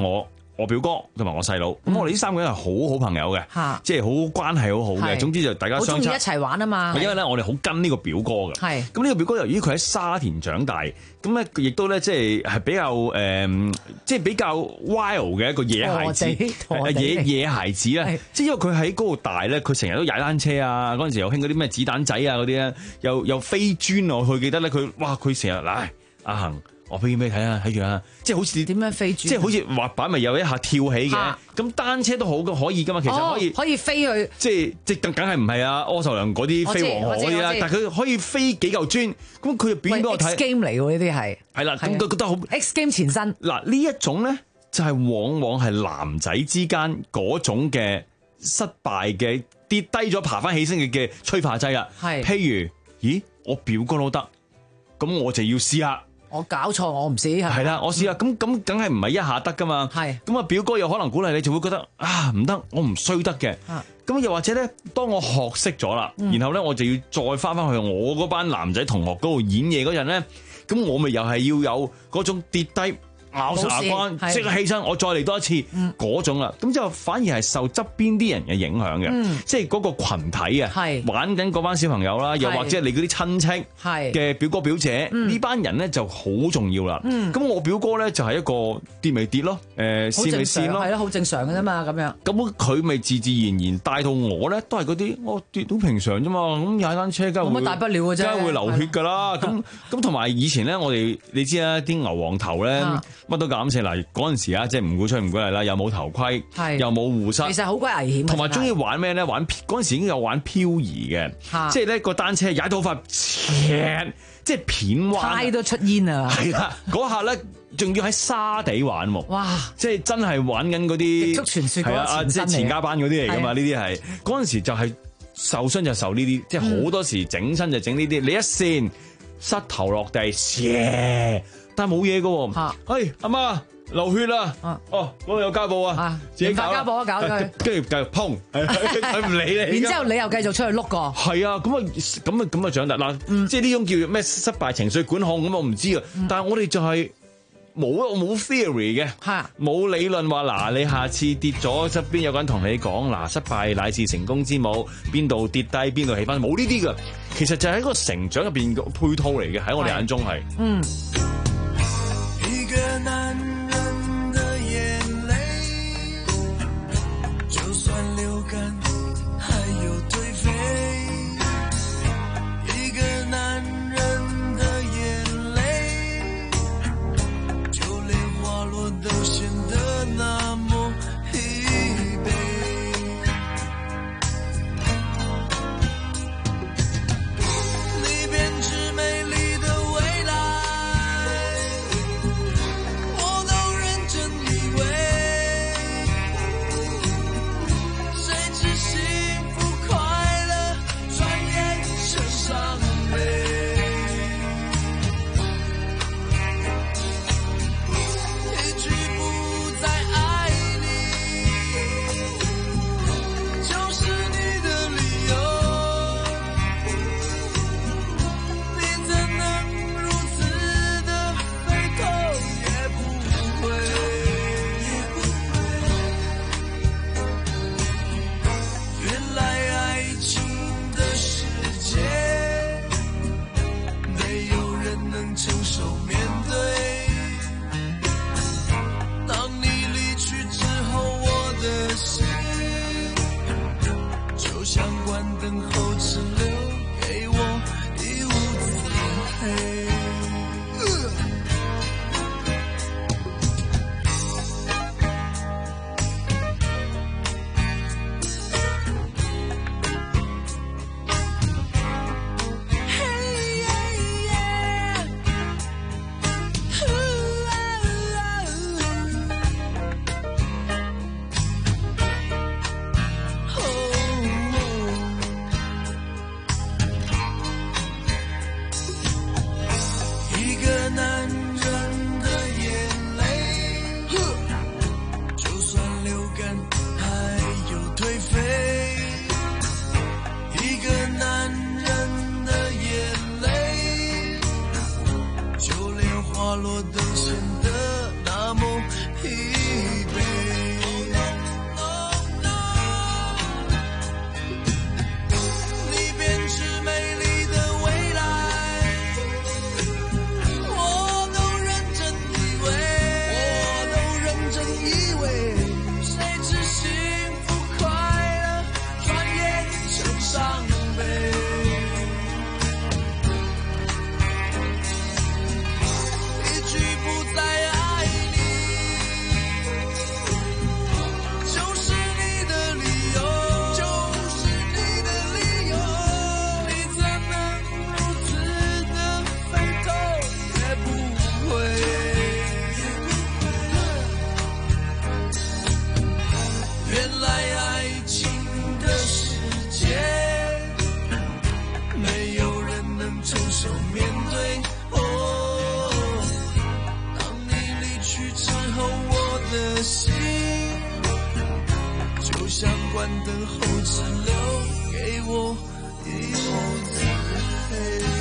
我表哥同埋我細佬，咁、嗯、我哋呢三個人係好好朋友嘅， 嗯、 即係好關係好好嘅。總之就大家相差好中意一齊玩啊嘛。 因為咧，我哋好跟呢個表哥嘅。係咁呢個表哥由於佢喺沙田長大，咁咧亦都咧即係係比較誒、呃，即係比較 wild 嘅一個野孩子，野野孩子咧。即係因為佢喺嗰度大咧，佢成日都踩單車啊，嗰陣時又興嗰啲咩子彈仔啊嗰啲咧，又又飛磚啊，我記得咧佢哇佢成日嗱阿恆。我飛俾你睇下，睇住啊！即係好似點樣飛住？ 即係好似滑板咪有一下跳起嘅，咁單車都好可以噶嘛。其實可以、哦、可以飛去，即係即係梗係唔係啊？柯受良嗰啲飛黃河嗰啲啦，但係佢可以飛幾嚿磚，咁佢就表演俾我睇。 X game 嚟喎，呢啲係係啦，咁佢覺得好 X game 前身。 嗱呢一種咧，就係、是、往往係男仔之間嗰種嘅失敗嘅跌低咗爬翻起身嘅嘅催化劑啦。係譬如，咦，我表哥都得，咁我就要試下。 我搞錯，我唔試係啦，我試下，咁咁梗係唔係一下得噶嘛？係咁啊，表哥有可能鼓勵你，就會覺得啊唔得，我唔衰得嘅。咁又或者咧，當我學識咗啦，嗯、然後咧我就要再翻翻去我嗰班男仔同學嗰度演嘢嗰陣咧，咁我咪又係要有嗰種跌低。咬實牙關，即刻起身，我再嚟多一次嗰、嗯、種啦。咁之後反而係受側邊啲人嘅影響嘅，嗯、即係嗰個羣體啊，玩緊嗰班小朋友啦，又或者你嗰啲親戚嘅表哥表姐，呢、嗯、班人咧就好重要啦。咁、嗯、我表哥咧就係一個跌未跌咯，誒試未試咯， 係咯，好正常嘅啫嘛，咁樣。 咁佢咪自自然然帶到我咧，都係嗰啲我跌到平常啫嘛。咁踩單車梗係冇乜大不了嘅啫， 梗係會流血㗎啦。咁咁同埋以前咧，我哋你知啦，啲牛黃頭咧。乜都敢食嗱，嗰陣時啊，即係唔鼓吹唔鼓勵啦，又冇頭盔，又冇護膝， 其實好鬼危險。 同埋中意玩咩咧？玩嗰陣時已經有玩漂移嘅，即係咧個單車踩到快，即係片彎， 胎都出煙啊！ 係啦，嗰下咧仲要喺沙地玩喎，哇！即係真係玩緊嗰啲極速傳説，係啊， 即係前家班嗰啲嚟㗎嘛？呢啲係嗰陣時就係受傷就受呢啲，即係好多時整親就整呢啲，你一跣膝頭落地，但係冇嘢㗎喎，哎阿媽流血啦，哦嗰度有膠布啊，自己搞膠布啊，搞佢， 跟住繼續砰，佢唔理你， 然之後你又繼續出去碌過，係啊，咁啊咁啊咁啊長大嗱，即係呢種叫咩失敗情緒管控咁我唔知啊，但係我哋就係冇啊冇 theory 嘅，冇理論話嗱你下次跌咗側邊有個人同你講嗱失敗乃是成功之母，邊度跌低邊度起翻，冇呢啲㗎，其實就係一個成長入邊嘅配套嚟嘅，喺我哋眼中係，嗯。 一個男人的眼淚，就算流乾還有頹廢。一個男人的眼淚，就連滑落都顯得那麼疲憊。你編織美麗的未來。 的心，就像关灯后只留给我一屋子黑。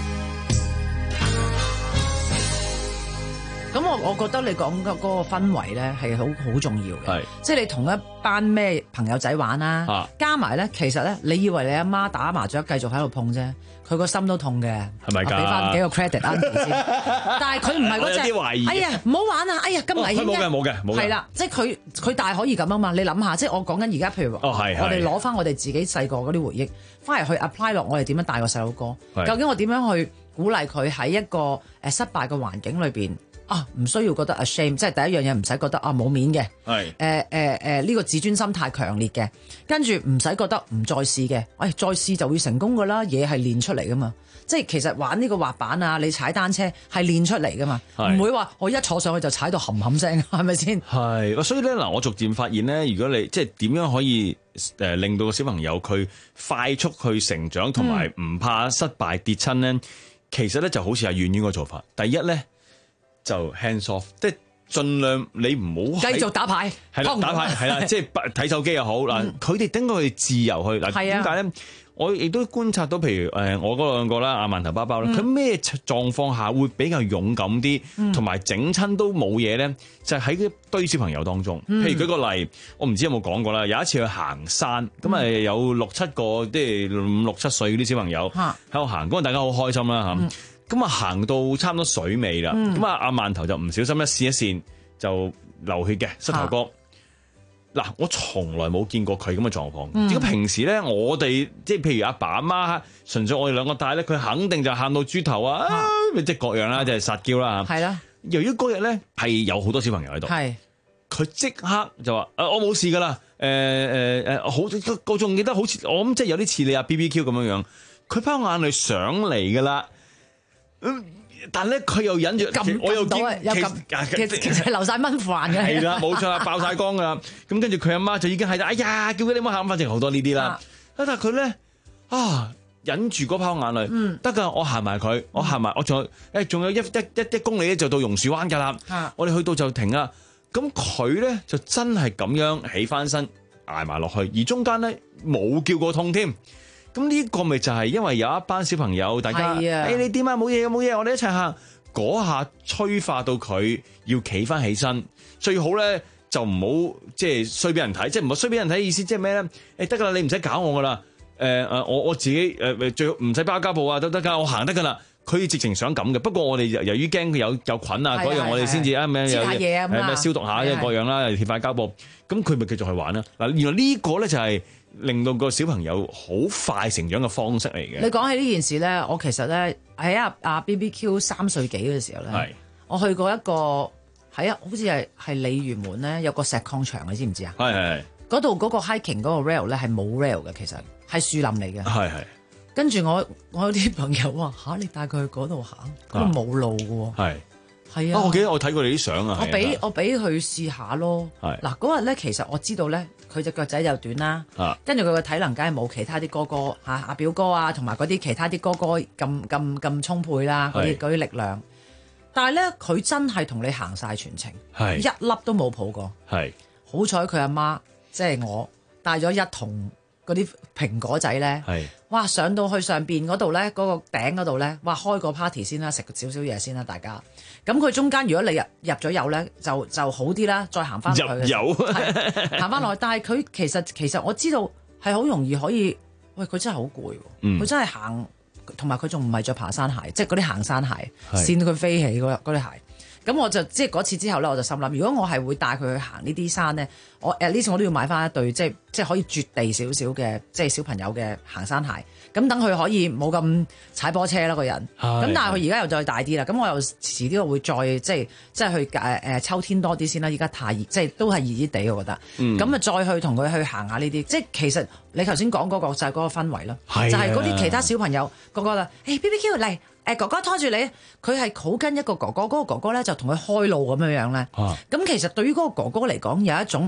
咁我我覺得你講嘅嗰個氛圍咧係好好重要嘅，即係你同一班咩朋友仔玩啦，啊、加埋咧其實咧你以為你阿媽打麻雀繼續喺度碰啫，佢個心都痛嘅， 係咪㗎？ 俾翻幾個 credit Auntie 先，但係佢唔係嗰隻， 有啲懷疑。 哎呀唔好玩啊！哎呀咁危險嘅， 冇嘅冇嘅冇嘅。 係啦，即係佢佢大可以咁啊嘛！你諗下，即係我講緊而家，譬如、哦、我哋攞翻我哋自己細個嗰啲回憶，翻嚟去 apply 落我哋點樣帶個細佬哥，究竟我點樣去鼓勵佢喺一個誒失敗嘅環境裏邊？啊，唔需要覺得 ashamed，即係第一樣嘢唔使覺得啊冇面嘅，係誒誒誒呢個自尊心太強烈嘅，跟住唔使覺得唔再試嘅，哎再試就會成功噶啦，嘢係練出嚟噶嘛，即係其實玩呢個滑板啊，你踩單車係練出嚟噶嘛，唔會話我一坐上去就踩到冚冚聲，係咪先？係， 所以咧嗱，我逐漸發現咧，如果你即係點樣可以誒令到個小朋友佢快速去成長，同埋唔怕失敗跌親咧，其實咧就好似阿婉婉個做法，第一咧。就 hands off， 即係盡量你唔好繼續打牌， 係啦，打牌係啦，即係睇手機又好嗱，佢哋等佢哋自由去嗱，點解咧？我亦都觀察到，譬如誒我嗰兩個啦，阿饅頭包包啦，佢咩狀況下會比較勇敢啲，同埋整親都冇嘢咧？就係喺一堆小朋友當中，譬如舉個例，我唔知有冇講過啦，有一次去行山，咁誒有六七個即係五六七歲嗰啲小朋友喺度行，咁啊大家好開心啦嚇。咁啊行到差唔多水尾啦，咁啊阿饅頭就唔小心一跣一跣就流血嘅膝頭哥。嗱、啊，我從來冇見過佢咁嘅狀況。如果、嗯、平時咧，我哋即係譬如阿爸阿媽，純粹我哋兩個帶咧，佢肯定就喊到豬頭啊，啊即係各樣啦，即係撒嬌啦。係啦。由於嗰日咧係有好多小朋友喺度，係佢即刻就話：誒、啊、我冇事㗎啦。誒誒誒，好，我仲記得好似我諗，即係有啲似你阿 B B Q 咁樣樣，佢拋眼淚上嚟㗎啦。但咧佢又忍住，我又見有撳，其實流晒蚊飯嘅。 係啦，冇錯啦，爆晒光噶啦。咁跟住佢阿媽就已經係哎呀，叫佢你唔好喊，反正好多呢啲啦。啊，但係佢咧啊，忍住嗰泡眼淚，得噶，我行埋佢，我行埋，我仲有誒，仲有一一一一公里咧就到榕樹灣噶啦。啊，我哋去到就停啦。咁佢咧就真係咁樣起翻身挨埋落去，而中間咧冇叫過痛添。咁呢個咪就係因為有一班小朋友，大家誒、啊欸、你點啊？冇嘢冇嘢，我哋一齊行。嗰下催化到佢要企翻起身，最好咧就唔好即係衰俾人睇，即係唔好衰俾人睇意思，即係咩咧？誒得噶啦，你唔使搞我噶啦。誒、呃、誒，我我自己誒誒，最好唔使包家暴啊，都得噶，我行得噶啦。佢直情想咁嘅，不過我哋由於驚佢有有菌啊嗰樣，我哋先至啊咩有誒咩消毒下嘅各樣啦，貼塊膠布。咁佢咪繼續去玩啦。嗱，原來呢個咧就係、是。令到個小朋友好快成長嘅方式嚟嘅。 你講起呢件事咧，我其實咧喺阿阿 B B Q 三歲幾嘅時候咧，我去過一個喺啊，好似係係鯉魚門咧有個石礦場，你知唔知啊？係係。嗰度嗰個 hiking 嗰個 rail 咧係冇 rail 嘅，其實係樹林嚟嘅。係係。跟住我我有啲朋友話嚇、啊，你帶佢去嗰度行，嗰度冇路嘅喎。係。係啊！我記得我睇過你啲相啊！我俾我俾佢試下咯。係嗱，嗰日咧，其實我知道咧，佢隻腳仔又短啦。啊！跟住佢個體能梗係冇其他啲哥哥嚇阿表哥啊，同埋嗰啲其他啲哥哥咁咁咁充沛啦，嗰啲嗰啲力量。但係咧，佢真係同你行晒全程，係一粒都冇抱過。係好彩佢阿媽即係我帶咗一桶嗰啲蘋果仔咧。係哇！上到去上邊嗰度咧，嗰個頂嗰度咧，哇！開個 party 先啦，食少少嘢先啦，大家。咁佢中間如果你入入咗油咧，就就好啲啦，再行翻落去。入油行翻落去，但係佢其實其實我知道係好容易可以，喂佢真係好攰喎，佢、嗯、真係行，同埋佢仲唔係着爬山鞋，即係嗰啲行山鞋，跣到佢飛起嗰啲鞋。咁我就即係嗰次之後咧，我就心諗，如果我係會帶佢去行呢啲山咧，我 at least 我都要買翻一對即係即係可以絕地少少嘅即係小朋友嘅行山鞋。咁等佢可以冇咁踩波車啦個人。咁但係佢而家又再大啲啦。咁我又遲啲會再即係即係去誒誒、呃、秋天多啲先啦。而家太熱，即係都係熱熱地，我覺得。咁啊、嗯、再去同佢去行下呢啲，即係其實你頭先講嗰個就係嗰個氛圍咯，啊、就係嗰啲其他小朋友個個啦，誒 B B Q 嚟。誒哥哥拖住你，佢係好跟一個哥哥，嗰、嗰個哥哥咧就同佢開路咁樣樣咧。咁、啊、其實對於嗰個哥哥嚟講，有一種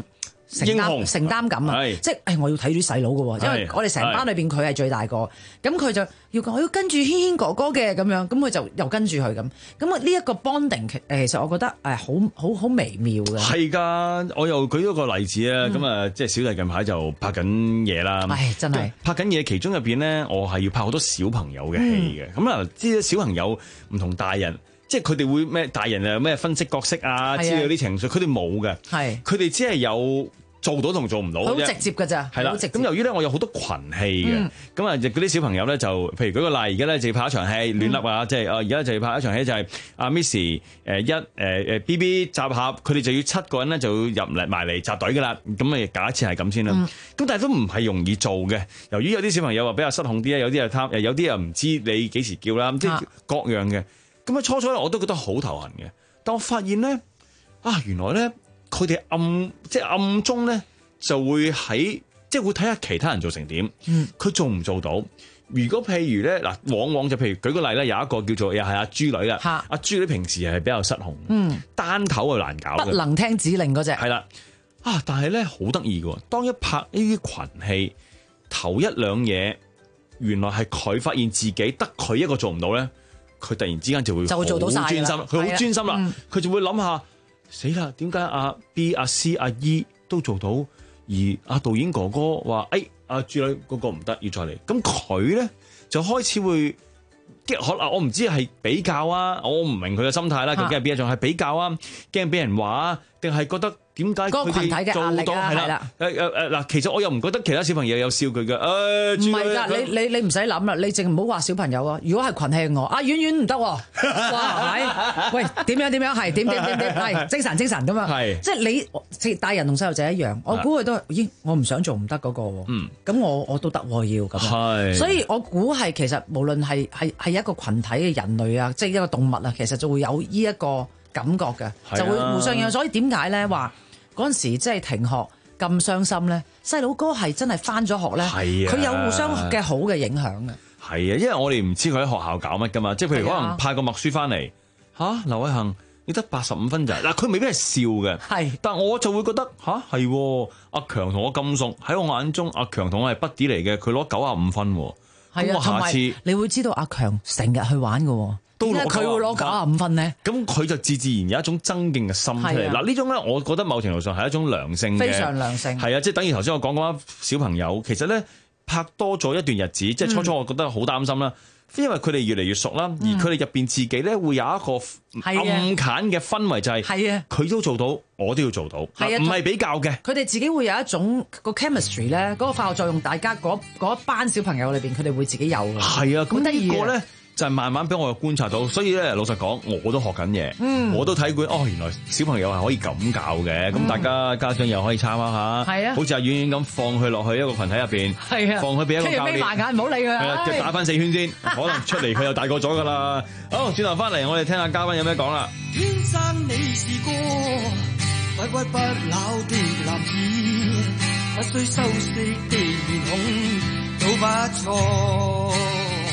承擔承擔感啊，即係誒我要睇住啲細佬嘅喎，因為我哋成班裏邊佢係最大個，咁佢就要講我要跟住軒軒哥哥嘅咁樣，咁佢就又跟住佢咁，咁啊呢一個 bonding 其實我覺得誒好好好微妙嘅。 係㗎，我又舉咗個例子啊，咁啊、嗯、即係小弟近排就拍緊嘢啦， 唉真係拍緊嘢，其中入邊咧我係要拍好多小朋友嘅戲嘅，咁啊知小朋友唔同大人。即係佢哋會咩？大人啊咩分析角色啊，知道啲情緒，佢哋冇嘅。係佢哋只係有做到同做唔到嘅啫。好直接㗎咋。係啦。咁由於咧，我有好多群戲嘅，咁啊，嗰啲小朋友咧就，譬如舉個例，而家咧就要拍一場戲，亂笠啊，即係啊，而家就要拍一場戲就係阿 Miss 誒一誒誒 B B 集合，佢哋就要七個人咧就要入嚟埋嚟集隊㗎啦。咁啊，假設係咁先啦。咁但係都唔係容易做嘅。由於有啲小朋友話比較失控啲啊，有啲又貪，有啲又唔知你幾時叫啦，即係各樣嘅。咁啊，初初咧我都覺得好頭痕嘅，但我發現咧，啊原來咧佢哋暗即係暗中咧就會喺即係會睇下其他人做成點，佢、嗯、做唔做到？如果譬如咧嗱，往往就譬如舉個例咧，有一個叫做又係阿豬女啦，阿豬女平時係比較失控，嗯、單頭係難搞嘅， 不能聽指令嗰隻， 係啦，啊但係咧好得意嘅，當一拍呢啲群戲頭一兩嘢，原來係佢發現自己得佢一個做唔到咧。佢突然之間就會好專心，佢好專心啦，佢、嗯、就會諗下死啦，點解阿 B、阿 C、阿 E 都做到，而阿導演哥哥話誒阿豬女嗰個唔得，要再嚟，咁佢咧就開始會即係可能我唔知係比較啊，我唔明佢嘅心態啦，究竟係邊一種係比較啊，驚俾人話啊，定係覺得？點解佢哋做到係啦？誒誒誒嗱，其實我又唔覺得其他小朋友有笑佢嘅。誒唔係㗎，你你你唔使諗啦，你淨唔好話小朋友啊。如果係群戲我，阿婉婉唔得喎，哇係咪？喂點樣點樣係點點點點係精神精神咁啊！係即係你即係大人同細路仔一樣，我估佢都咦我唔想做唔得嗰個喎。嗯，咁我我都得喎要咁。係，所以我估係其實無論係係係一個群體嘅人類啊，即係一個動物啊，其實就會有呢一個感覺嘅，就會互相影響。所以點解咧話？嗰陣時即係停學咁傷心咧，細佬哥係真係返咗學咧，佢有互相嘅好嘅影響嘅。 係啊，因為我哋唔知佢喺學校搞乜噶嘛，即係譬如可能派個默書返嚟吓，劉偉恒你得八十五分咋？嗱，佢未必係笑嘅，係，但我就會覺得吓係阿強同我咁熟，喺我眼中阿強同我係 buddy 嚟嘅，佢攞九十五分，咁我下次你會知道阿強成日去玩嘅。點解佢會攞九十五分呢？ 咁佢就自自然有一種增勁嘅心出嚟。嗱呢種咧，我覺得某程度上係一種良性嘅， 非常良性。 係啊，即係等於頭先我講嗰班小朋友，其實咧拍多咗一段日子，即係初初我覺得好擔心啦，嗯、因為佢哋越嚟越熟啦，而佢哋入邊自己咧會有一個暗揀嘅氛圍，就係係啊，佢都做到，我都要做到，唔係比較嘅。 佢哋自己會有一種個 chemistry 咧，嗰個化學作用，大家嗰嗰一班小朋友裏邊，佢哋會自己有嘅。 係啊，咁呢個咧。就係慢慢俾我觀察到，所以咧老實講，我都學緊嘢，嗯、我都睇過哦，原來小朋友係可以咁教嘅，咁、嗯、大家家長又可以參考下，係啊，好似阿婉婉咁放佢落去一個群體入邊，係啊，放佢俾一個教練， 眯埋眼唔好理佢， 係啊，打翻四圈先，可能出嚟佢又大個咗噶啦。好，轉頭翻嚟，我哋聽下嘉賓有咩講啦。 天生你是個不屈不撓的男子，不需修飾的面孔都不錯。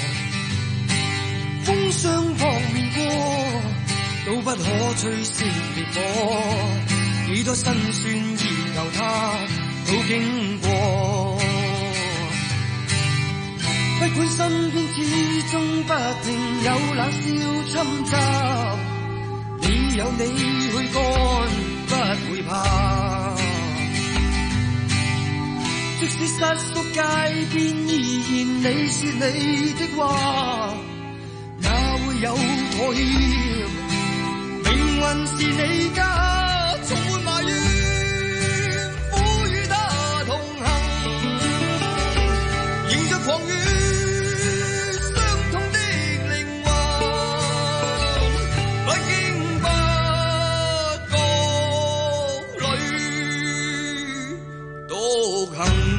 風霜撲面過，都不可吹熄烈火。幾多辛酸意由他都經過。不管身邊始終不停有冷笑侵襲，你有你去幹，不會怕。即使失足街邊，依然你說你的話。哪會有妥協？命運是你家，充滿埋怨，苦與他同行，迎着狂雨，傷痛的靈魂，不經不覺裏獨行。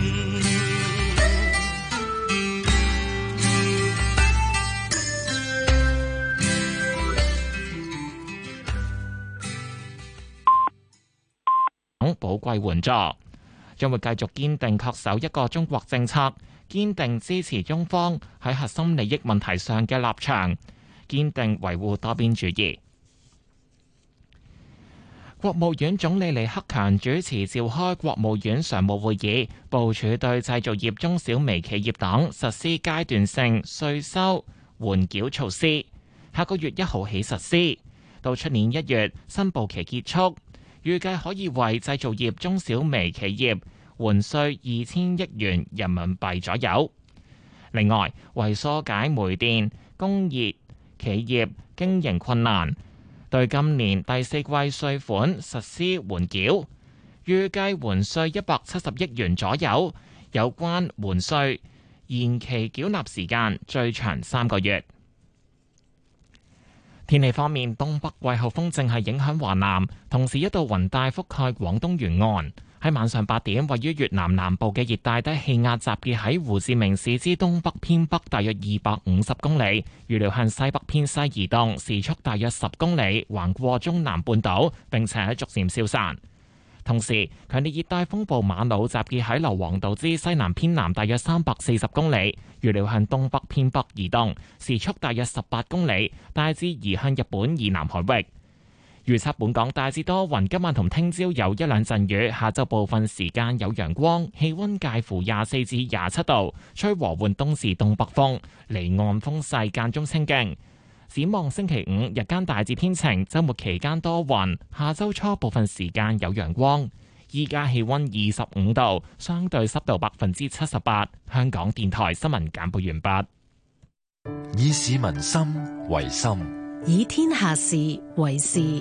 寶貴援助，將會繼續堅定恪守一個中國政策，堅定支持中方喺核心利益問題上嘅立場，堅定維護多邊主義。 國務院總理李克強主持召開國務院常務會議，部署對製造業中小微企業等實施階段性稅收緩繳措施，下個月一號起實施，到出年一月申報期結束，預計可以為製造業中小微企業緩稅二千億元人民幣左右。另外，為疏解煤電工業企業經營困難，對今年第四季稅款實施緩繳，預計緩稅一百七十億元左右。有關緩稅延期繳納時間最長三個月。天氣方面，東北季候風正係影響華南，同時一道雲帶覆蓋廣東沿岸。喺晚上八點，位於越南南部嘅熱帶低氣壓集結喺胡志明市之東北偏北大約二百五十公里，預料向西北偏西移動，時速大約十公里，橫過中南半島，並且逐漸消散。同時，強烈熱帶風暴馬魯集結喺硫磺島之西南偏南大約三百四十公里，預料向東北偏北移動，時速大約十八公里，大致移向日本以南海域。預測本港大致多雲，今晚同聽朝有一兩陣雨，下晝部分時間有陽光，氣溫介乎廿四至廿七度，吹和緩東至東北風，離岸風勢間中清勁。展望星期五日間大致天晴，週末期間多雲，下週初部分時間有陽光。依家氣溫二十五度，相對濕度百分之七十八。香港電台新聞簡報完畢。 以市民心為心， 以天下事為事。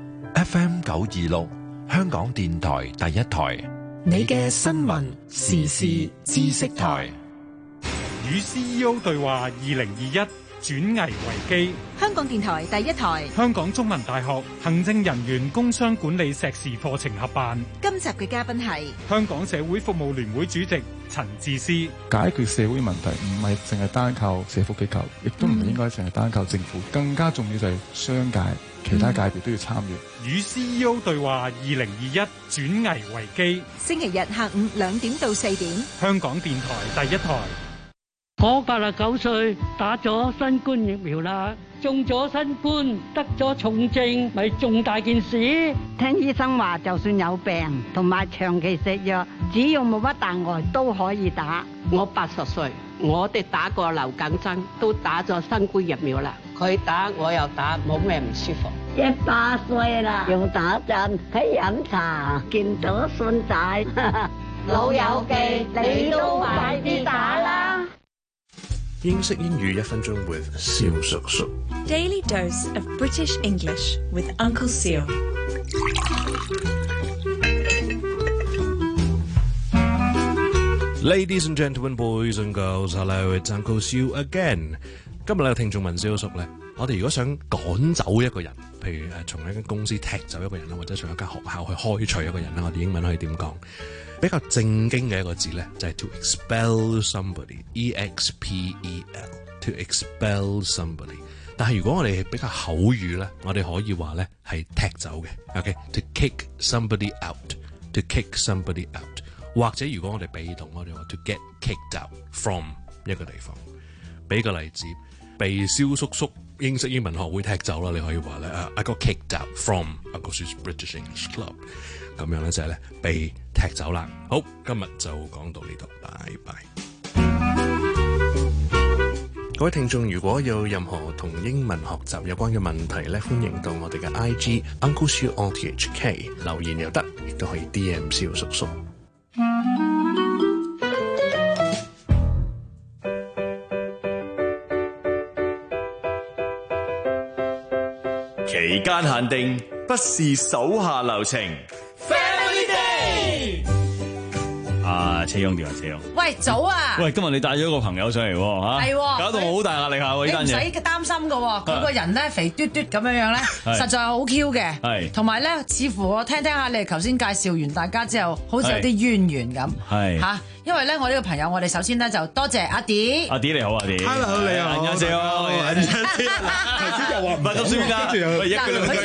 F M 九二六，香港電台第一台， 你嘅新聞時事知識台。 與 C E O 對話二零二一轉危為機。 香港電台第一台， 香港中文大學行政人員工商管理碩士課程合辦。 今集嘅嘉賓係香港社會服務聯會主席陳智思。 解決社會問題唔係淨係單靠社福機構，亦都唔應該淨係單靠政府，更加重要就係商界、其他界別都要參與。 與 C E O 對話二零二一轉危為機。 星期日下午兩點到四點， 香港電台第一台。 我八十九歲，打咗新冠疫苗啦，中咗新冠，得咗重症，咪重大件事。 聽醫生話，就算有病同埋長期食藥，只要冇乜大礙都可以打。 我八十歲，我哋打過流感針，都打咗新冠疫苗啦。佢打我又打，冇咩唔舒服。 一百歲啦，用打針喺飲茶，見到孫仔， 老友記，你都快啲打啦！ 英式英語一分鐘 with 蕭叔叔。 Daily dose of British English with Uncle Seal。 Ladies and gentlemen, boys and girls, hello, it's Uncle Seal again。今日咧，聽眾問蕭叔咧，我哋如果想趕走一個人，譬如誒從一間公司踢走一個人啦，或者從一間學校去開除一個人啦，我哋英文可以點講？比較正經嘅一個字咧，就係 to expel somebody，E X P E L，to expel somebody。但係如果我哋比較口語咧，我哋可以話咧係踢走嘅 ，OK，to kick somebody out，to kick somebody out。或者如果我哋被動，我哋話 to get kicked out from 一個地方。俾個例子，被蕭叔叔英式英文學會踢走啦，你可以話咧、uh, I got kicked out from Uncle Sue's British English Club。咁樣咧就係咧被踢走啦。好，今日就講到呢度，拜拜。各位聽眾，如果有任何同英文學習有關嘅問題咧，歡迎到我哋嘅 I G Uncle Sue R T H K 留言又得，亦都可以 D M 蕭叔叔。 期間限定，不是手下留情。Family Day。啊，車翁點啊，車翁？ 喂，早啊！ 喂，今日你帶咗個朋友上嚟喎，嚇， 係， 搞到我好大壓力下喎呢單嘢。 你唔使擔心噶，佢個人咧肥嘟嘟咁樣樣咧，實在係好 Q 嘅。係，同埋咧，似乎我聽聽下你哋頭先介紹完大家之後，好似有啲淵源咁。係嚇。因為咧，我呢個朋友，我哋首先咧就多謝阿 D。阿 D 你好，阿 D。 Hello，你好。 안녕하세요。頭先又話唔係讀書㗎，跟住又喂一句兩句啦。 佢挑起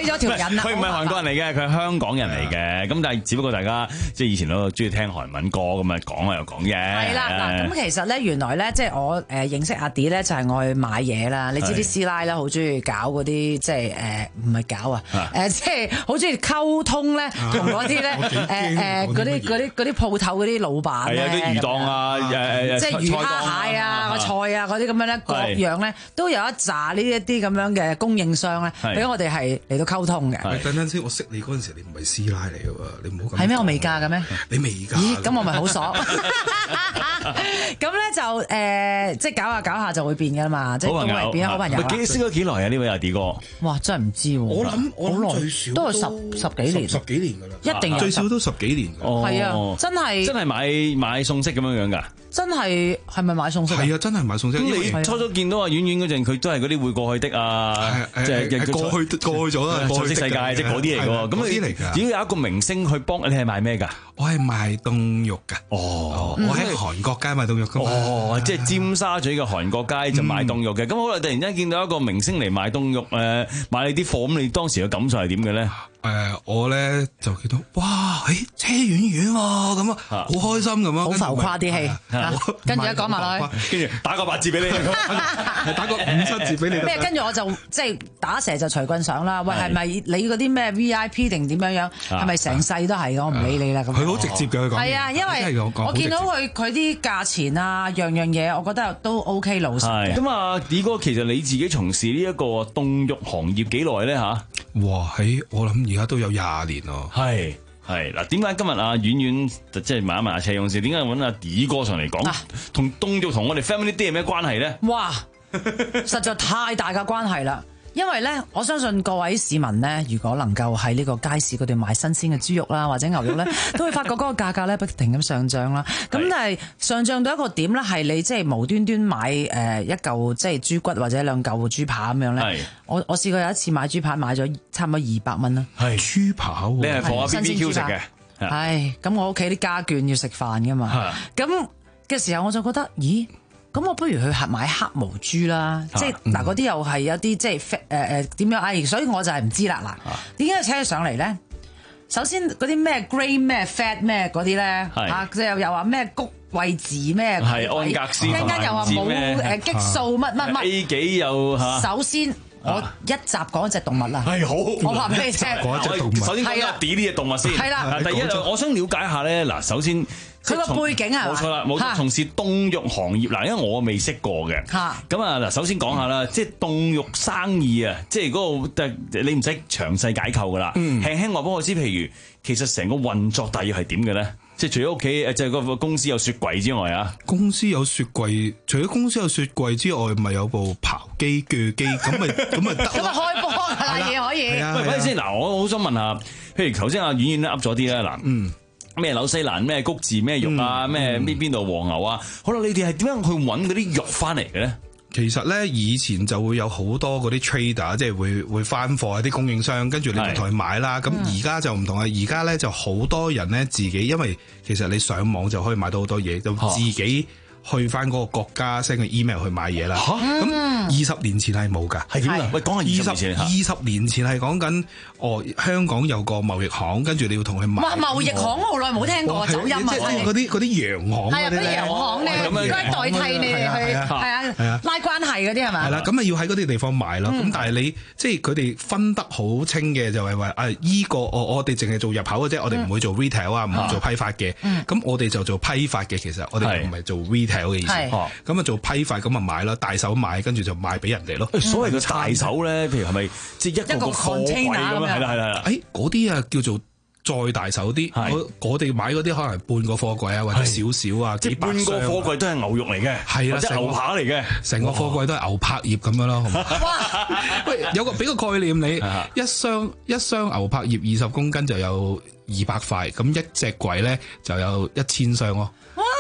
咗條癮啦。 佢唔係韓國人嚟嘅，佢係香港人嚟嘅。咁但係只不過大家即係以前都中意聽韓文歌咁啊，講啊又講嘅。 係啦，嗱咁其實咧，原來咧即係我誒認識阿 D 咧，就係我去買嘢啦。你知啲師奶咧好中意搞嗰啲即係誒唔係搞啊誒，即係好中意溝通咧，同嗰啲咧誒誒嗰啲嗰啲嗰啲鋪頭嗰啲老闆咧， 係啊啲魚檔啊誒即係魚蝦蟹啊個菜啊嗰啲咁樣咧，各樣咧都有一紮呢一啲咁樣嘅供應商咧，俾我哋係嚟到溝通嘅。 等陣先，我識你嗰陣時，你唔係師奶嚟嘅喎，你唔好咁。 係咩？我未嫁嘅咩？ 你未嫁？ 咦？咁我咪好爽。咁咧就誒，即係搞下搞下就會變㗎嘛，即係都係變咗好朋友。 咪識咗幾耐啊？呢位阿 D 哥？ 哇！真係唔知喎。 我諗我諗最少都係十十幾年， 十幾年㗎啦， 一定有最少都十幾年。 係啊，真係真係買買餸式咁樣樣㗎。 真係係咪買餸式？ 係啊，真係買餸式。 咁你初初見到阿婉婉嗰陣，佢都係嗰啲會過去的啊，即係過去過去咗啦， 過去的世界即係嗰啲嚟㗎喎。咁你只要有一個明星去幫你，係賣咩㗎？ 我係賣凍肉㗎。 哦， 我喺韓國街賣凍肉㗎嘛。 哦，即係尖沙咀嘅韓國街就賣凍肉嘅。咁可能突然間見到一個明星嚟賣凍肉，誒買你啲貨，咁你當時嘅感受係點嘅咧？ 誒，我咧就見到哇，誒車婉婉喎，咁啊好開心咁啊， 好浮誇啲戲，跟住一講埋落去， 跟住打個八字俾你， 打個五七字俾你。 咩？跟住我就即係打蛇就隨棍上啦。喂，係咪你嗰啲咩 V I P 定點樣樣？係咪成世都係？我唔理你啦。咁佢好直接嘅，佢講。 係啊，因為我見到佢佢啲價錢啊，樣樣嘢，我覺得都 OK 老實嘅。 咁啊，D哥，其實你自己從事呢一個凍肉行業幾耐咧嚇？ 哇！喺我諗而家都有廿年咯。 係係嗱，點解今日阿婉婉即係問一問阿車勇士，點解揾阿 D 哥上嚟講？同凍肉同我哋 Family Day 有咩關係咧？ 哇！實在太大嘅關係啦！因為咧，我相信各位市民咧，如果能夠喺呢個街市嗰度買新鮮嘅豬肉啦，或者牛肉咧，都會發覺嗰個價格咧不停咁上漲啦。咁但係上漲到一個點咧，係你即係無端端買誒一嚿即係豬骨或者兩嚿豬扒咁樣咧。我我試過有一次買豬扒買咗差唔多二百蚊啦。 係豬扒喎， 你係放喺 B B Q 食嘅。 係咁，我屋企啲家眷要食飯噶嘛。咁嘅時候我就覺得，咦？咁我不如去合買黑毛豬啦，即係嗱嗰啲又係有啲即係誒誒點樣？哎，所以我就係唔知啦。嗱，點解請佢上嚟咧？首先嗰啲咩 grain 咩 fat 咩嗰啲咧嚇，即係又話咩谷貴字咩？ 係安格斯， 一陣間又話冇誒激素乜乜乜 A 幾又嚇。 首先我一集講一隻動物啦。 係好， 我話俾你聽。 講一隻動物。 首先講阿 D 呢隻動物先。 係啦。 第一，我想了解下咧。嗱，首先。 佢個背景係冇錯啦，冇錯，從事凍肉行業嗱，因為我未識過嘅。嚇咁啊嗱，首先講下啦，即係凍肉生意啊，即係嗰個你唔使詳細解構噶啦，輕輕話俾我知，譬如其實成個運作大約係點嘅咧？即係除咗屋企誒，即係個公司有雪櫃之外啊， 公司有雪櫃，除咗公司有雪櫃之外，咪有部刨機鋸機，咁咪咁咪得。 咁咪開波啦，嘢可以。 喂，等陣先嗱，我好想問下，譬如頭先阿婉婉都噏咗啲啦，嗱，嗯。咩紐西蘭咩谷字咩肉啊咩邊邊度和牛啊，好啦，你哋係點樣去揾嗰啲肉翻嚟嘅咧？ 其實咧以前就會有好多嗰啲 trader，即係會會翻貨啲供應商，跟住你就同佢買啦。咁而家就唔同啦，而家咧就好多人咧自己，因為其實你上網就可以買到好多嘢，就自己去翻嗰個國家 send 個 email 去買嘢啦。咁二十年前係冇㗎， 係點啊？喂，講下二十年前。 二十年前係講緊哦，香港有個貿易行，跟住你要同佢買。 哇！貿易行好耐冇聽過，走音啊！ 即係嗰啲嗰啲洋行係啊，嗰啲洋行咧，應該代替你哋去係啊，拉關係嗰啲係咪？ 係啦，咁啊要喺嗰啲地方買咯。咁但係你即係佢哋分得好清嘅，就係話啊依個我我哋淨係做入口嘅啫，我哋唔會做 retail 啊，唔會做批發嘅。咁我哋就做批發嘅，其實我哋唔係做 retail 嘅意思。咁啊做批發咁啊買咯，大手買，跟住就賣俾人哋咯。 所謂嘅大手咧，譬如係咪即係一個個貨櫃咁樣？係啦係啦。 誒嗰啲啊叫做再大手啲。我我哋買嗰啲可能係半個貨櫃啊，或者少少啊，幾百箱。 半個貨櫃都係牛肉嚟嘅， 係啊， 即係牛扒嚟嘅， 成個貨櫃都係牛柏葉咁樣咯。喂，有個俾個概念你，一箱一箱牛柏葉二十公斤就有二百塊，咁一隻櫃咧就有一千箱咯。 哇！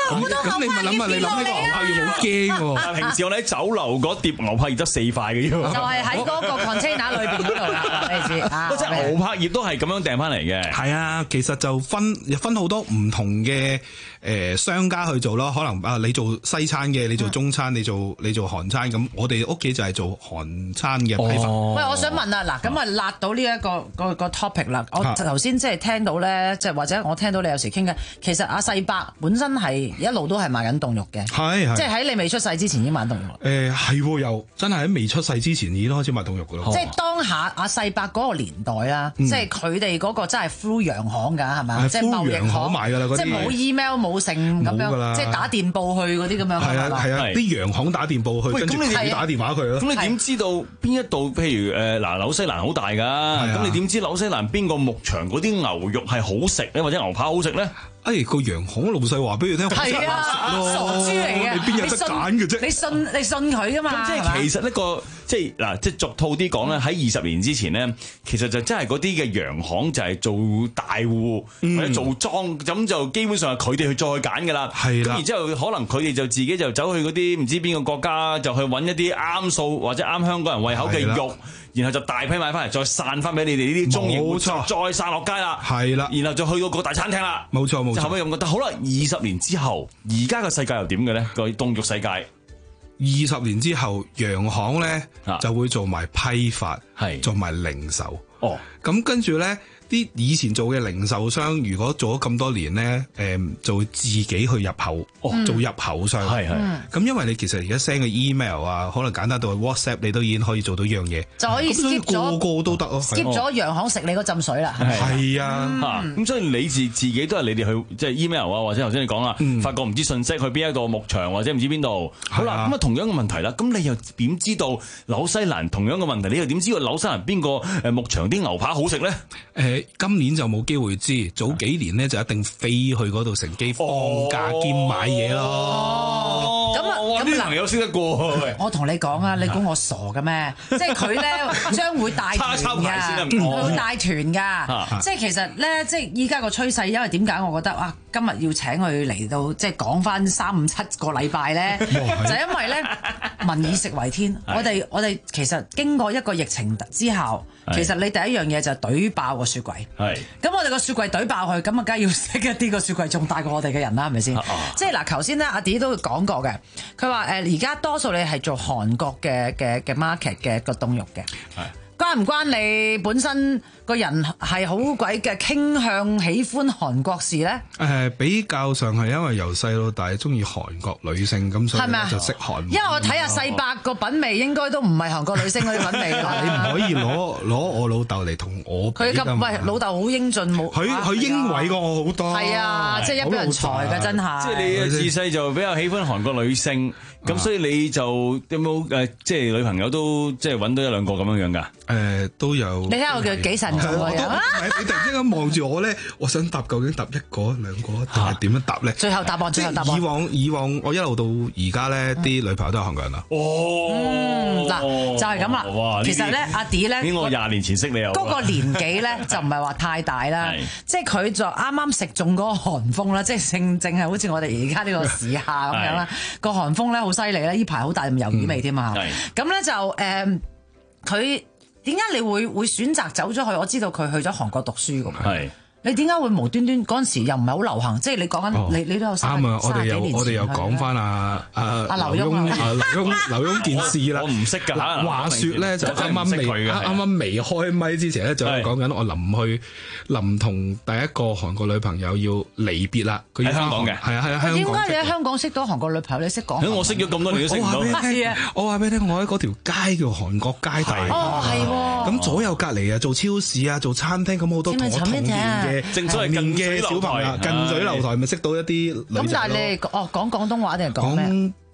好多咁你咪諗下，你諗呢個牛柏葉好驚喎。 但平時我哋喺酒樓嗰碟牛柏葉得四塊嘅啫， 就係喺嗰個 container 裏邊嗰度啦，你知啊？ 即係牛柏葉都係咁樣訂翻嚟嘅。 係啊，其實就分分好多唔同嘅誒商家去做咯。可能啊，你做西餐嘅，你做中餐，你做你做韓餐咁。我哋屋企就係做韓餐嘅批發。 喂，我想問啊，嗱，咁啊，辣到呢一個個個 topic 啦。我頭先即係聽到咧，即係或者我聽到你有時傾嘅，其實阿世伯本身係一路都係賣緊凍肉嘅， 係係， 即係喺你未出世之前已經賣凍肉。 誒係喎，又真係喺未出世之前已經開始賣凍肉噶咯。 即係當下阿世伯嗰個年代啦，即係佢哋嗰個真係 through 洋行㗎，係咪？即係貿易行買㗎啦，嗰啲即係冇 email 冇剩咁樣，即係打電報去嗰啲咁樣。 係啊係啊，啲洋行打電報去，跟住佢打電話佢咯。 咁你點知道邊一度？譬如誒嗱，紐西蘭好大㗎，咁你點知紐西蘭邊個牧場嗰啲牛肉係好食咧，或者牛扒好食咧？ 哎，個洋行老細話俾你聽， 係啊，傻豬嚟嘅， 你邊有得揀嘅啫？ 你信你信佢㗎嘛？ 咁即係其實呢個即係嗱，即係俗套啲講咧，喺二十年之前咧，其實就真係嗰啲嘅洋行就係做大戶或者做莊，咁就基本上係佢哋去再揀㗎啦。 係啦， 咁然之後可能佢哋就自己就走去嗰啲唔知邊個國家，就去揾一啲啱數或者啱香港人胃口嘅肉。然後就大批買翻嚟，再散翻俾你哋呢啲中意戶，再散落街啦。 係啦， 然後就去到個大餐廳啦。 冇錯冇錯。 就後尾咁覺得好啦，二十年之後，而家個世界又點嘅咧？個凍肉世界， 二十年之後，洋行咧、啊、就會做埋批發，係做埋零售。 哦， 咁跟住咧。啲以前做嘅零售商，如果做咗咁多年咧，誒就會自己去入口，哦、做入口商。係係。咁因為你其實而家 send 個 email 啊，可能簡單到 WhatsApp，你都已經可以做到一樣嘢， 就可以 skip 咗個個都得咯。 skip 咗洋行食你嗰浸水啦。 係啊， 咁、嗯、所以你自自己都係你哋去即係 email 啊，或者頭先你講啦，嗯、發覺唔知信息去邊一個牧場或者唔知邊度。好啦，咁啊同樣嘅問題啦，咁你又點知道紐西蘭同樣嘅問題？你又點知道紐西蘭邊個誒牧場啲牛扒好食咧？誒、 呃，今年就冇機會知，早幾年咧就一定飛去嗰度乘機放假兼買嘢咯。 咁啊， 咁啲朋友識得過。 我同你講啊，你估我傻嘅咩？即係佢咧將會帶團㗎，佢會帶團㗎。即係其實咧，即係依家個趨勢，因為點解我覺得啊，今日要請佢嚟到，即係講翻三五七個禮拜咧，就因為咧民以食為天。我哋我哋其實經過一個疫情之後，其實你第一樣嘢就係懟爆個雪櫃。係。咁我哋個雪櫃懟爆佢，咁啊，梗係要識一啲個雪櫃仲大過我哋嘅人啦，係咪先？即係嗱，頭先咧阿 Dee 都講過嘅，佢話誒而家多數你係做韓國嘅嘅嘅 market 嘅個凍肉嘅，關唔關你本身個人係好鬼嘅傾向喜歡韓國事咧？ 誒、呃、比較上係因為由細到大中意韓國女性，咁所以就識韓。 因為我睇下世伯個品味應該都唔係韓國女性嗰啲品味啦。 你唔可以攞攞我老豆嚟同我比。佢咁喂老豆好英俊冇？ 佢佢英偉過我好多。 係啊，即係一表人才嘅真係。 即係你自細就比較喜歡韓國女性，咁所以你就有冇誒即係女朋友都即係揾到一兩個咁樣樣㗎？ 誒、呃、都有。 你睇下我叫幾神氣啊！ 你突然之間望住我咧，我想答究竟答一個兩個定係點樣答咧？ 最後答案，最後答案。 以往以往我一路到而家咧，啲、嗯、女朋友都係韓國人啦。 哦，嗱、嗯、就係咁啦。哇！其實咧，阿 Dee 咧， 我廿年前識你啊。 嗰個年紀咧就唔係話太大啦，即係佢就啱啱食中嗰個韓風啦，即係正正係好似我哋而家呢個時下咁樣啦。個韓風咧好犀利咧，呢排好大陣魷魚味添嘛。咁咧就誒佢。呃點解你會會選擇走咗去？我知道佢去咗韓國讀書㗎嘛。係。你點解會無端端嗰陣時又唔係好流行？即係你講緊你你都有三啱啊！我哋又我哋又講翻阿阿阿劉墉啊， 劉墉劉墉件事啦。 我唔識㗎。 話説咧就啱啱未啱啱未開咪之前咧就講緊我臨去臨同第一個韓國女朋友要離別啦。佢喺香港嘅。係啊係啊，香港。點解你喺香港識到韓國女朋友？你識講？ 我識咗咁多年都識唔到。 我話俾你聽，我喺嗰條街叫韓國街大。 哦，係喎。 咁左右隔離啊，做超市啊，做餐廳，咁好多同我同年嘅。 正所謂近嘅小朋友，近水樓台咪識到一啲女仔咯。 咁但係你哦講廣東話定係講咩？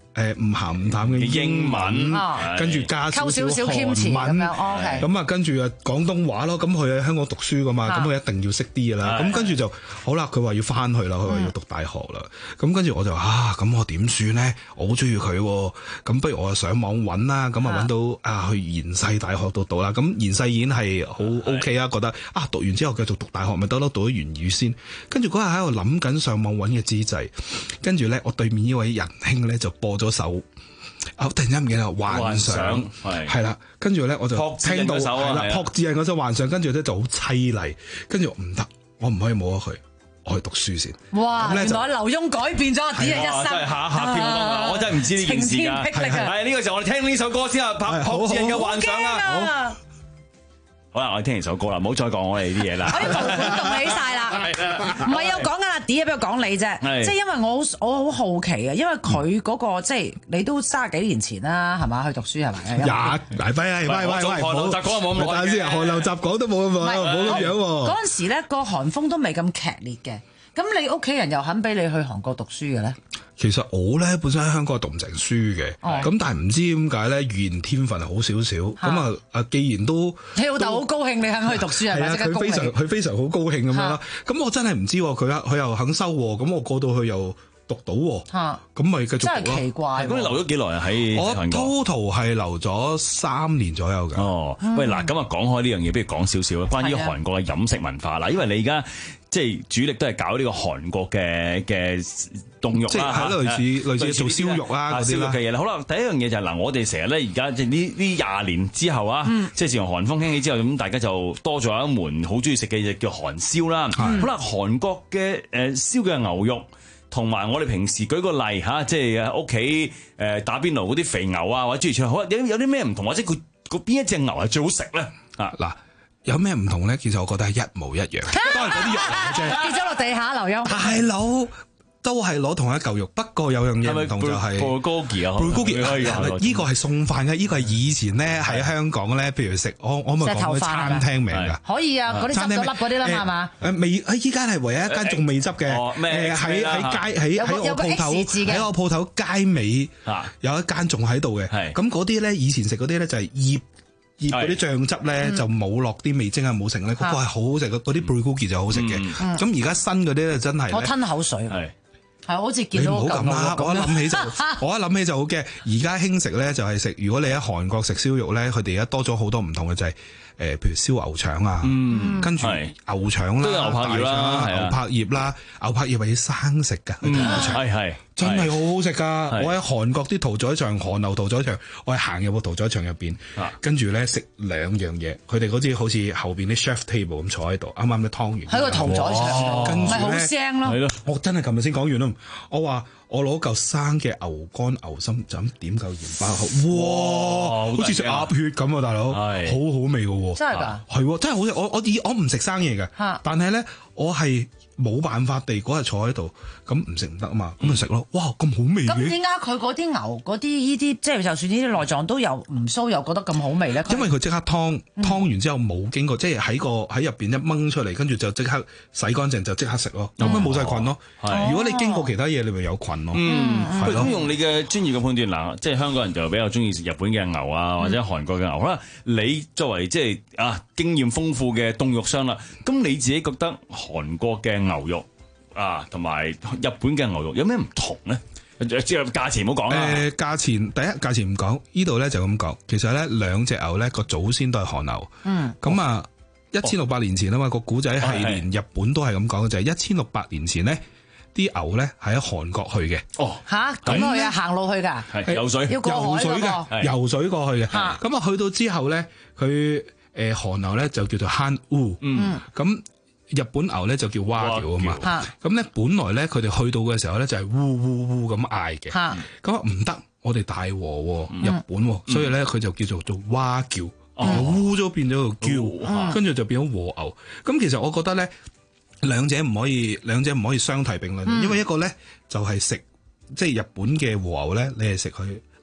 誒唔鹹唔淡嘅英文，跟住加少少韓文，咁啊跟住啊廣東話咯。咁佢喺香港讀書噶嘛，咁佢一定要識啲噶啦。咁跟住就好啦，佢話要翻去啦，佢話要讀大學啦。咁跟住我就啊，咁我點算咧？我好中意佢，咁不如我就上網揾啦。咁啊揾到啊去延世大學度讀啦。咁延世已經係好 OK 啊，覺得啊讀完之後繼續讀大學咪得咯，讀咗粵語先。跟住嗰日喺度諗緊上網揾嘅之際，跟住咧我對面呢位仁兄咧就播咗首，我突然間唔記得幻想係係啦，跟住咧我就聽到係啦，朴智仁嗰首幻想，跟住咧就好凄厲，跟住唔得，我唔可以冇咗佢，我去讀書先。 哇！原來劉墉改變咗阿 Dee 嘅一生， 真係下下飄動，我真係唔知呢件事㗎。係呢個時候我哋聽呢首歌先啊，朴智仁嘅幻想啊。好啦，我哋聽完首歌啦，唔好再講我哋啲嘢啦。 我啲毛管動起晒啦，唔係有講緊阿 Dee，俾我講你啫。即係因為我好我好好奇啊，因為佢嗰個即係你都三十幾年前啦，係嘛去讀書係咪？廿大輝啊！喂喂喂， 韓流雜講冇咁耐先，韓流雜講都冇咁耐，冇咁樣喎。 嗰陣時咧個韓風都未咁劇烈嘅，咁你屋企人又肯俾你去韓國讀書嘅咧？ 其實我咧本身喺香港係讀唔成書嘅，咁、哦、但係唔知點解咧語言天分好少少，咁啊啊既然都你老豆好高興你肯去讀書係咪？ 佢非常佢非常好高興咁樣啦，咁我真係唔知佢佢又肯收，咁我過到去又讀到，咁咪繼續讀咯。 真係奇怪。 咁你留咗幾耐啊？喺我 total 係留咗三年左右㗎。 哦，喂嗱，咁啊講開呢樣嘢，不如講少少關於韓國嘅飲食文化啦，因為你而家即係主力都係搞呢個韓國嘅嘅凍肉啦， 係咯，類似類似做燒肉啊嗰啲燒肉嘅嘢啦。好啦，第一樣嘢就係嗱，我哋成日咧而家即係呢呢廿年之後啊，即係自從韓風興起之後，咁大家就多咗一門好中意食嘅嘢叫韓燒啦。好啦，韓國嘅誒燒嘅牛肉。同埋我哋平時舉個例嚇，即係屋企誒打邊爐嗰啲肥牛啊，或者諸如此類，好有有啲咩唔同，或者佢嗰邊一隻牛係最好食咧？啊嗱，有咩唔同咧？其實我覺得係一模一樣，都係嗰啲肉嚟嘅啫。 跌咗落地下，劉墉大佬。都係攞同一嚿肉，不過有樣嘢唔同就係 bulgogi 啊 bulgogi 依個係餸飯嘅，依個係以前咧喺香港咧，譬如食我我咪講啲餐廳名㗎， 可以啊，嗰啲執咗粒嗰啲啦嘛係嘛？ 誒未啊！依家係唯一一間仲未執嘅，誒喺喺街喺喺我鋪頭喺我鋪頭街尾有一間仲喺度嘅，咁嗰啲咧以前食嗰啲咧就係醃醃嗰啲醬汁咧就冇落啲味精啊冇成咧，嗰個係好好食，嗰啲 bulgogi 就好食嘅。咁而家新嗰啲咧真係我吞口水。係，好似見到你唔好咁啦！我一諗起就，我一諗起就好驚。而家興食咧就係食，如果你喺韓國食燒肉咧，佢哋而家多咗好多唔同嘅就係、是。誒，譬如燒牛腸啊，跟住牛腸啦、 牛柏葉啦、 牛柏葉啦，牛柏葉係要生食㗎，牛腸係係真係好好食㗎。我喺韓國啲屠宰場，韓牛屠宰場，我係行入個屠宰場入邊，跟住咧食兩樣嘢，佢哋嗰啲好似後邊啲 chef table 咁坐喺度，啱啱都劏完喺個屠宰場，跟住咧好腥咯。 我真係琴日先講完咯，我話。我攞嚿生嘅牛肝牛心就咁點嚿鹽巴口，哇！好似食鴨血咁啊，大佬，好好味嘅喎， 真係㗎， 係喎，真係好食。我我以我唔食生嘢嘅，但係咧我係冇辦法地嗰日坐喺度，咁唔食唔得啊嘛，咁咪食咯。哇，咁好味嘅！ 咁點解佢嗰啲牛嗰啲依啲，即係就算呢啲內臟都有唔酥，又覺得咁好味咧？ 因為佢即刻湯湯完之後冇經過，即係喺個喺入邊一掹出嚟，跟住就即刻洗乾淨就即刻食咯，咁樣冇晒菌咯。如果你經過其他嘢，你咪有菌。 嗯，咁用你嘅專業嘅判斷嗱，即係香港人就比較中意食日本嘅牛啊，或者韓國嘅牛啦。你作為即係啊經驗豐富嘅凍肉商啦，咁你自己覺得韓國嘅牛肉啊同埋日本嘅牛肉有咩唔同咧？即係價錢唔好講啦。 誒，價錢第一價錢唔講，呢度咧就咁講。其實咧兩隻牛咧個祖先都係韓牛。嗯。咁啊，一千六百年前啊嘛，個古仔係連日本都係咁講嘅，就係一千六百年前咧。啲牛咧係喺韓國去嘅。哦， 吓咁去啊，行路去㗎， 係游水， 要過海嘅， 游水過去嘅。咁啊，去到之後咧，佢誒韓牛咧就叫做韓烏，嗯，咁日本牛咧就叫蛙叫啊嘛。咁咧本來咧佢哋去到嘅時候咧就係烏烏烏咁嗌嘅。咁啊唔得，我哋大和日本，所以咧佢就叫做做蛙叫，烏咗變咗個叫，跟住就變咗和牛。咁其實我覺得咧。兩者唔可以，兩者唔可以相提並論，嗯、因為一個咧就係食即係日本嘅和牛咧，你係食佢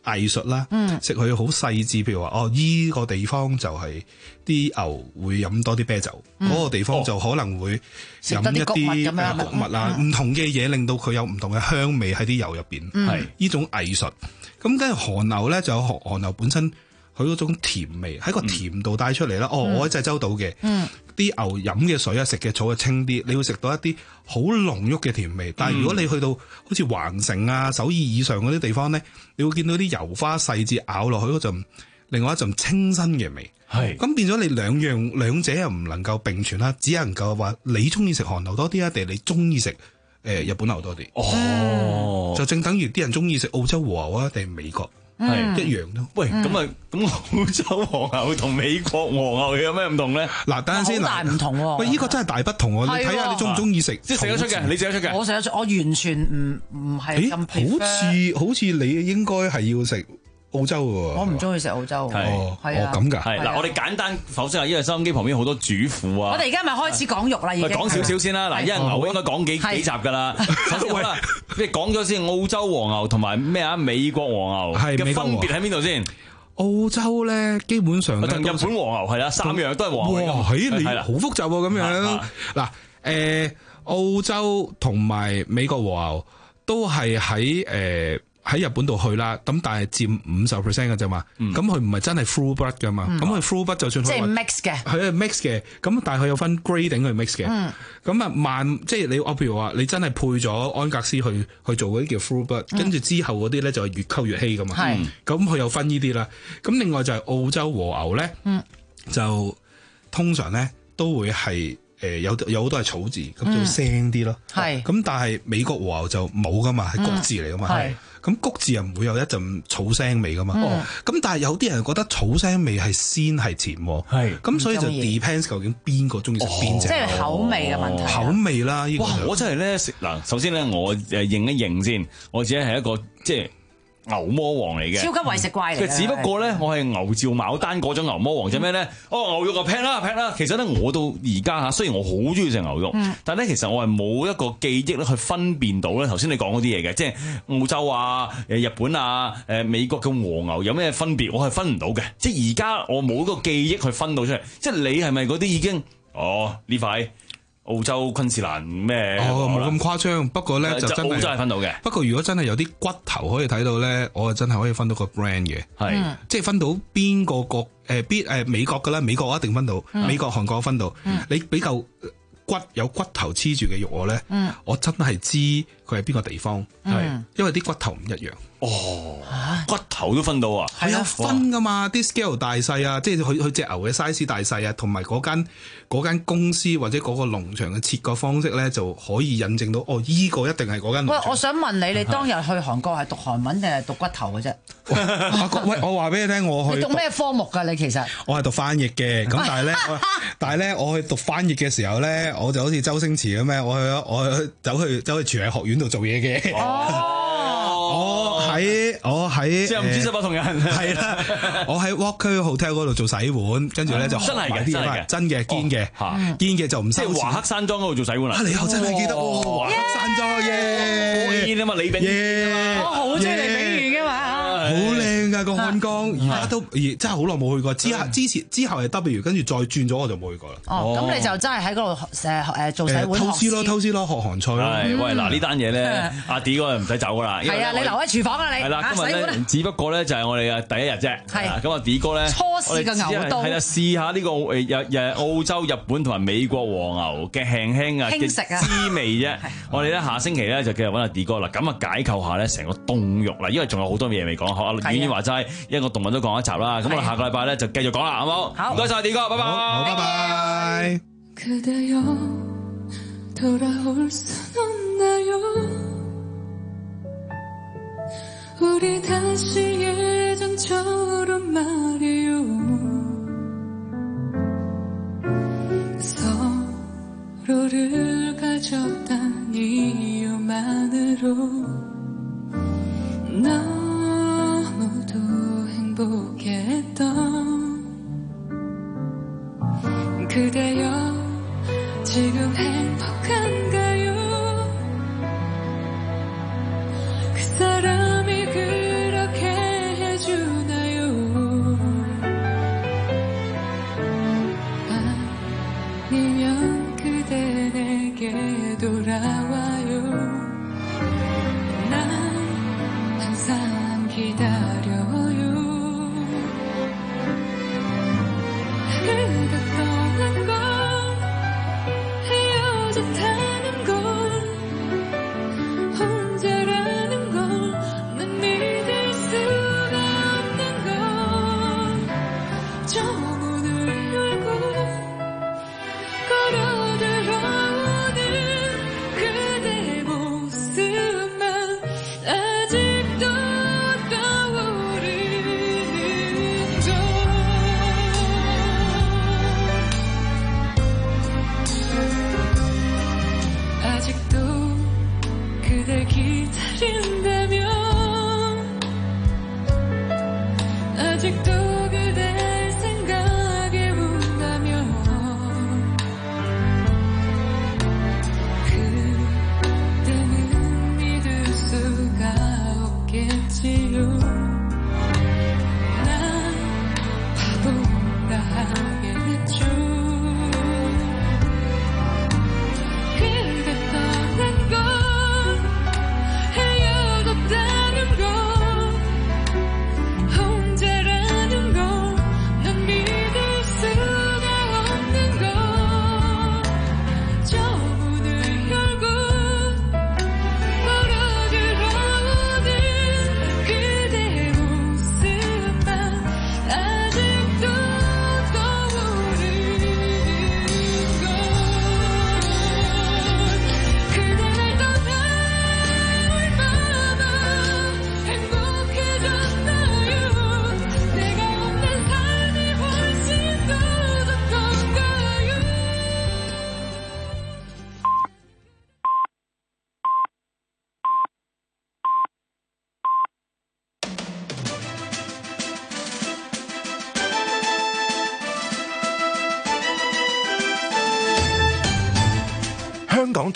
藝術啦，食佢好細緻，譬如話哦，依個地方就係啲牛會飲多啲啤酒，嗰、嗯、個地方就可能會飲一啲穀物啊，唔、嗯、同嘅嘢令到佢有唔同嘅香味喺啲油入邊，係呢、嗯、種藝術。咁跟住韓牛咧就有韓牛本身佢嗰種甜味喺個甜度帶出嚟啦。嗯、哦，我喺濟州島嘅，啲、嗯、牛飲嘅水啊，食嘅草啊清啲，你會食到一啲好濃郁嘅甜味。但係如果你去到好似橫城啊、首爾以上嗰啲地方咧，你會見到啲油花細緻咬落去嗰陣，另外一陣清新嘅味。係咁變咗你兩樣兩者又唔能夠並存啦，只能夠話你中意食韓牛多啲啊，定係你中意食誒日本牛多啲？哦，就正等於啲人中意食澳洲和牛啊，定係美國？係、嗯、一樣咯。喂，咁啊，咁澳洲和牛同美國和牛有咩唔同咧？嗱，等陣先。好大唔同喎。喂，依、呢個真係大不同喎！你睇下你中唔中意食？即係食得出嘅，你食得出嘅。我食得出，我完全唔唔係咁。好似好似你應該係要食澳洲嘅喎。我唔中意食澳洲。係係啊。咁㗎。係嗱，我哋簡單剖析下，因為收音機旁邊好多主婦啊。我哋而家咪開始講肉啦，已經。講少少先啦。嗱，因為牛應該講幾幾集㗎啦。首先好啦。即係講咗先，澳洲和牛同埋咩啊？美國和牛嘅分別喺邊度先？澳洲咧基本上同日本和牛係啊，三樣都係和牛。哇，係你好複雜喎咁樣。嗱，誒澳洲同埋美國和牛都係喺誒喺日本度去啦。咁但係佔五十 percent 嘅啫嘛。咁佢唔係真係 full blood 㗎嘛。咁佢 full blood 就算即係 mix 嘅，係啊 mix 嘅。咁但係佢有分 grading 去 mix 嘅。咁啊慢，即係你我譬如話你真係配咗安格斯去去做嗰啲叫 full blood，跟住之後嗰啲咧就係越溝越稀㗎嘛。係。咁佢有分呢啲啦。咁另外就係澳洲和牛咧，嗯、就通常咧都會係誒有有好多係草字，咁就會腥啲咯。係。咁但係美國和牛就冇㗎嘛，係谷字嚟㗎嘛。係。咁谷字又唔會有一陣草腥味噶嘛？哦，咁但係有啲人覺得草腥味係鮮係甜，係咁所以就 depends 究竟邊個中意食邊隻，即係口味嘅問題。口味啦，呢個哇！我真係咧食嗱，首先咧我誒認一認先，我自己係一個即係牛魔王嚟嘅，超級為食怪嚟嘅。只不過咧，我係牛照牡丹嗰種牛魔王，就咩咧？哦，牛肉就劈啦劈啦。其實咧，我到而家嚇，雖然我好中意食牛肉，嗯、但係咧，其實我係冇一個記憶咧去分辨到咧頭先你講嗰啲嘢嘅，即係澳洲啊、誒日本啊、誒美國嘅和牛有咩分別，我係分唔到嘅。即係而家我冇一個記憶去分到出嚟。即係你係咪嗰啲已經哦呢塊？澳洲昆士蘭咩？哦，冇咁誇張。不過咧就真係澳洲係分到嘅。不過如果真係有啲骨頭可以睇到咧，我係真係可以分到個 brand 嘅。係，嗯、即係分到邊個國誒邊誒美國嘅啦，美國我一定分到，嗯、美國韓國分到。嗯、你比較骨有骨頭黐住嘅肉我咧，嗯、我真係知佢係邊個地方。係、嗯，因為啲骨頭唔一樣。哦，骨頭都分到啊？係有分噶嘛？啲 scale 大細啊，即係佢佢隻牛嘅 size 大細啊，同埋嗰間嗰間公司或者嗰個農場嘅切割方式咧，就可以印證到哦，依、這個一定係嗰間農場。喂，我想問你，你當日去韓國係讀韓文定係讀骨頭嘅啫？喂，我話俾你聽，我去你讀咩科目㗎？你其實我係讀翻譯嘅，咁但係咧，但係咧，我去讀翻譯嘅時候咧，我就好似周星馳咁樣，我去我去走去走去廚藝學院度做嘢嘅。哦。我喺我喺即係唔知十八銅人係啦，我喺 Walker Hotel 嗰度做洗碗，跟住咧就學埋啲嘢，真嘅堅嘅堅嘅就唔收錢。即係華克山莊嗰度做洗碗啊！你又真係記得喎，華克山莊嘅堅啊嘛，李炳源，我好中意李炳源嘅嘛。好靚噶個漢江，而家都而真係好耐冇去過。之後之前之後係 W， 跟住再轉咗我就冇去過啦。哦，咁你就真係喺嗰度誒誒做洗碗偷師咯，偷師咯，學韓菜咯。係喂，嗱呢單嘢咧，阿 D 哥唔使走噶啦。係啊，你留喺廚房啊你。係啦，今日咧只不過咧就係我哋嘅第一日啫。係。咁啊 D 哥咧初試嘅牛刀。係啦，試下呢個誒日日澳洲、日本同埋美國和牛嘅輕輕啊嘅滋味啫。我哋咧下星期咧就繼續揾阿 D 哥啦。咁啊解構下咧成個凍肉啦，因為仲有好多嘢未講。阿婉婉話齋，一個動物都講一集啦。咁我哋下個禮拜咧就繼續講啦，好唔好？好，唔該晒 D 哥，拜拜。好，拜拜。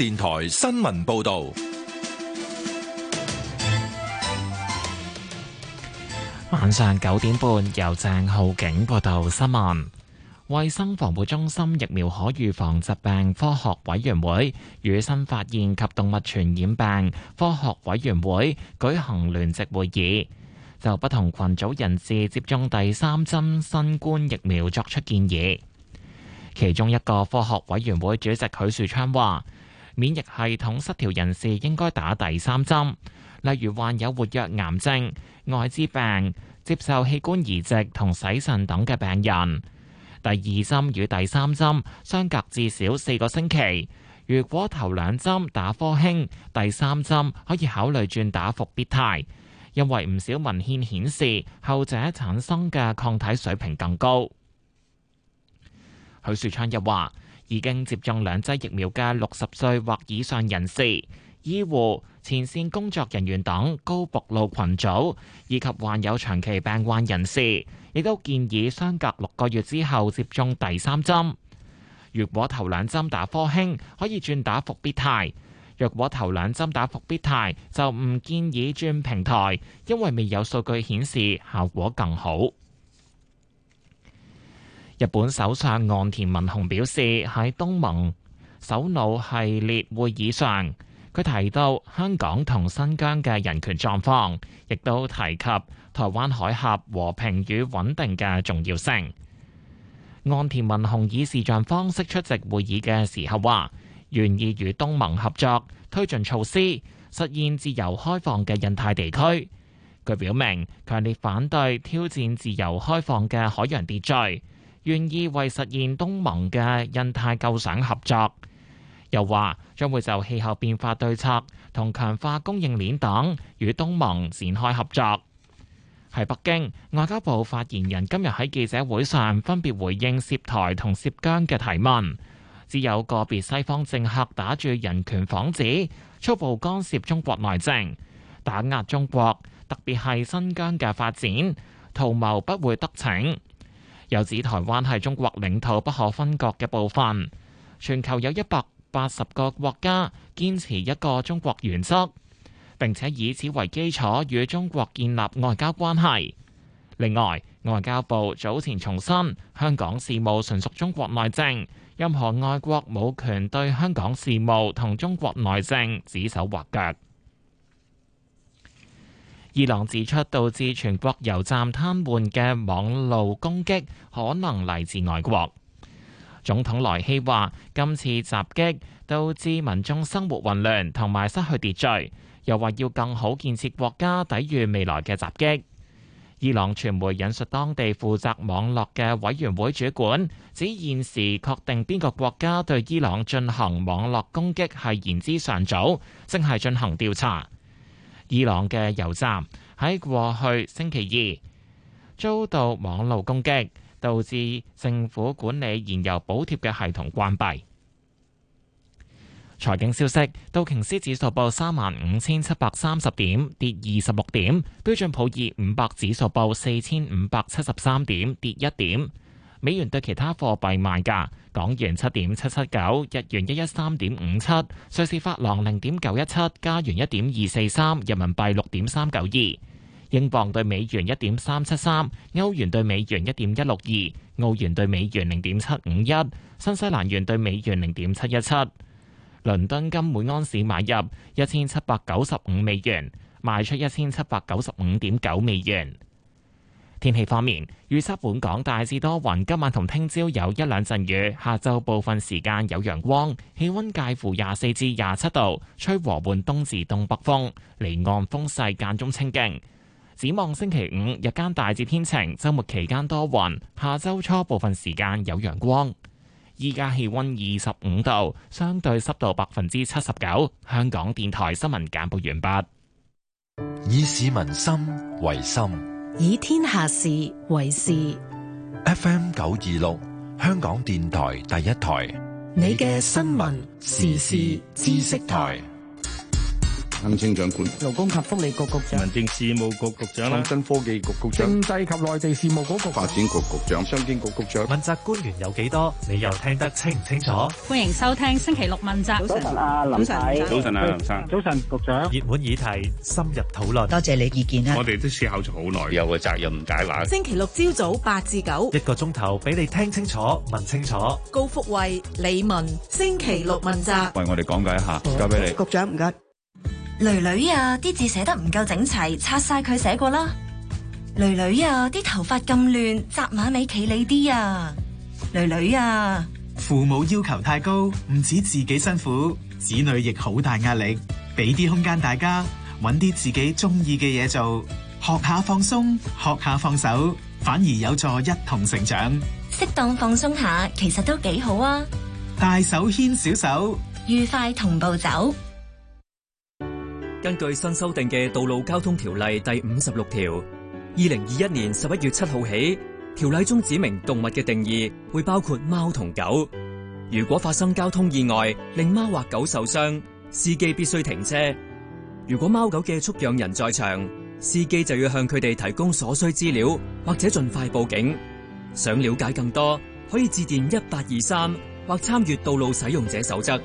電台新聞報道。 晚上九點半，由鄭浩景報道新聞。衛生防護中心疫苗可預防疾病科學委員會與新發現及動物傳染病科學委員會舉行聯席會議，就不同群組人士接種第三針新冠疫苗作出建議。其中一個科學委員會主席許樹昌話，免疫系統失調人士應該打第三針，例如患有活躍癌症、艾滋病、接受器官移植同洗腎等嘅病人。第二針與第三針相隔至少四個星期。如果頭兩針打科興，第三針可以考慮轉打復必泰，因為唔少文獻顯示後者產生嘅抗體水平更高。許樹昌又話，已經接種兩劑疫苗嘅六十歲或以上人士、醫護、前線工作人員等高暴露群組，以及患有長期病患人士，亦都建議相隔六個月之後接種第三針。如果頭兩針打科興，可以轉打復必泰；若果頭兩針打復必泰，就唔建議轉平台，因為未有數據顯示效果更好。日本首相岸田文雄表示，喺東盟首腦系列會議上，佢提到香港同新疆嘅人權狀況，亦都提及台灣海峽和平與穩定嘅重要性。岸田文雄以視像方式出席會議嘅時候話，願意與東盟合作，推進措施，實現自由開放嘅印太地區。佢表明強烈反對挑戰自由開放嘅海洋秩序，願意為實現東盟嘅印太構想合作。又話將會就氣候變化對策同強化供應鏈等與東盟展開合作。喺北京，外交部發言人今日喺記者會上分別回應涉台同涉疆嘅提問，只有個別西方政客打住人權幌子，粗暴干涉中國內政，打壓中國，特別係新疆嘅發展，圖謀不會得逞。又指台灣係中國領土不可分割嘅部分，全球有一百八十個國家堅持一個中國原則，並且以此為基礎與中國建立外交關係。另外，外交部早前重申，香港事務純屬中國內政，任何外國冇權對香港事務同中國內政指手畫腳。伊朗指出，導致全國油站癱瘓嘅網路攻擊可能嚟自外國。總統萊希話，今次襲擊導致民眾生活混亂同埋失去秩序，又話要更好建設國家，抵禦未來嘅襲擊。伊朗傳媒引述當地負責網絡嘅委員會主管，指現時確定邊個國家對伊朗進行網絡攻擊係言之尚早，正係進行調查。伊朗嘅油站喺過去星期二遭到網路攻擊，導致政府管理燃油補貼嘅系統關閉。財經消息，道瓊斯指數報三萬五千七百三十點，跌二十六點；標準普爾五百指數報四千五百七十三點，跌一點。美元對其他貨幣賣價：港元七點七七九，日元一一三點五七，瑞士法郎零點九一七，加元一點二四三，人民幣六點三九二，英鎊對美元一點三七三，歐元對美元一點一六二，澳元對美元零點七五一，新西蘭元對美元零點七一七。倫敦金每安士買入一千七百九十五美元，賣出一千七百九十五點九美元。天氣方面，預測本港大致多雲，今晚同聽朝有一兩陣雨，下晝部分時間有陽光，氣溫介乎廿四至廿七度，吹和緩東至東北風，離岸風勢間中清勁。展望星期五日間大致天晴，週末期間多雲，下週初部分時間有陽光。依家氣溫二十五度，相對濕度百分之七十九。香港電台新聞簡報完畢。 以市民心為心， 以天下事為事。 F M 九二六，香港電台第一台， 你嘅新聞時事知識台。 行政長官、 勞工及福利局局長、 民政事務局局長、創新科技局局長、 政制及內地事務局局長、 發展局局長、商經局局長。 問責官員有幾多？你又聽得清唔清楚？ 歡迎收聽星期六問責。 早晨啊，林太。 早晨啊，林生。 早晨，局長。 熱門議題，深入討論。 多謝你意見啊！ 我哋都思考咗好耐，有個責任解話。 星期六朝早八至九， 一個鐘頭俾你聽清楚、問清楚。 高福慧、李文，星期六問責。 為我哋講解一下，交俾你。 局長唔該。 囡囡啊，啲字寫得唔夠整齊，擦晒佢寫過啦。囡囡啊，啲頭髮咁亂，紮馬尾企理啲啊。囡囡啊， 父母要求太高，唔止自己辛苦，子女亦好大壓力。俾啲空間大家，揾啲自己中意嘅嘢做，學下放鬆，學下放手，反而有助一同成長。 適當放鬆下，其實都幾好啊。 大手牽小手， 愉快同步走。 根據新修訂嘅《道路交通條例》第五十六條，二零二一年十一月七號起，條例中指明動物嘅定義會包括貓同狗。如果發生交通意外令貓或狗受傷，司機必須停車。如果貓狗嘅畜養人在場，司機就要向佢哋提供所需資料，或者盡快報警。想了解更多，可以致電一八二三或參閱道路使用者守則。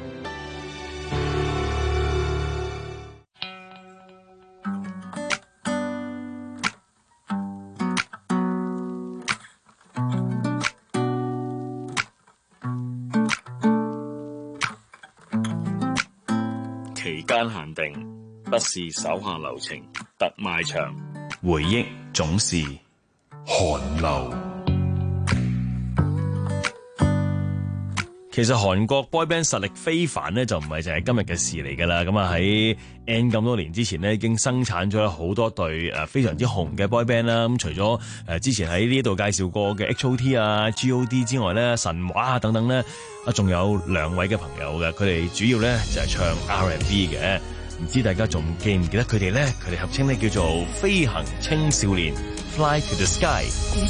期間限定，不是手下留情，特賣場。 回憶總是寒流。 其實韓國 boyband 實力非凡咧，就唔係淨係今日嘅事嚟噶啦。咁啊喺 N 咁多年之前呢，已經生產咗好多隊誒非常之紅嘅 boyband 啦。咁除咗誒之前喺呢度介紹過嘅 H O T 啊、G O D 之外咧，神話啊等等咧，啊仲有兩位嘅朋友嘅，佢哋主要咧就係唱 R and B 嘅。唔知大家仲記唔記得佢哋咧？佢哋合稱咧叫做飛行青少年 ，Fly to the Sky。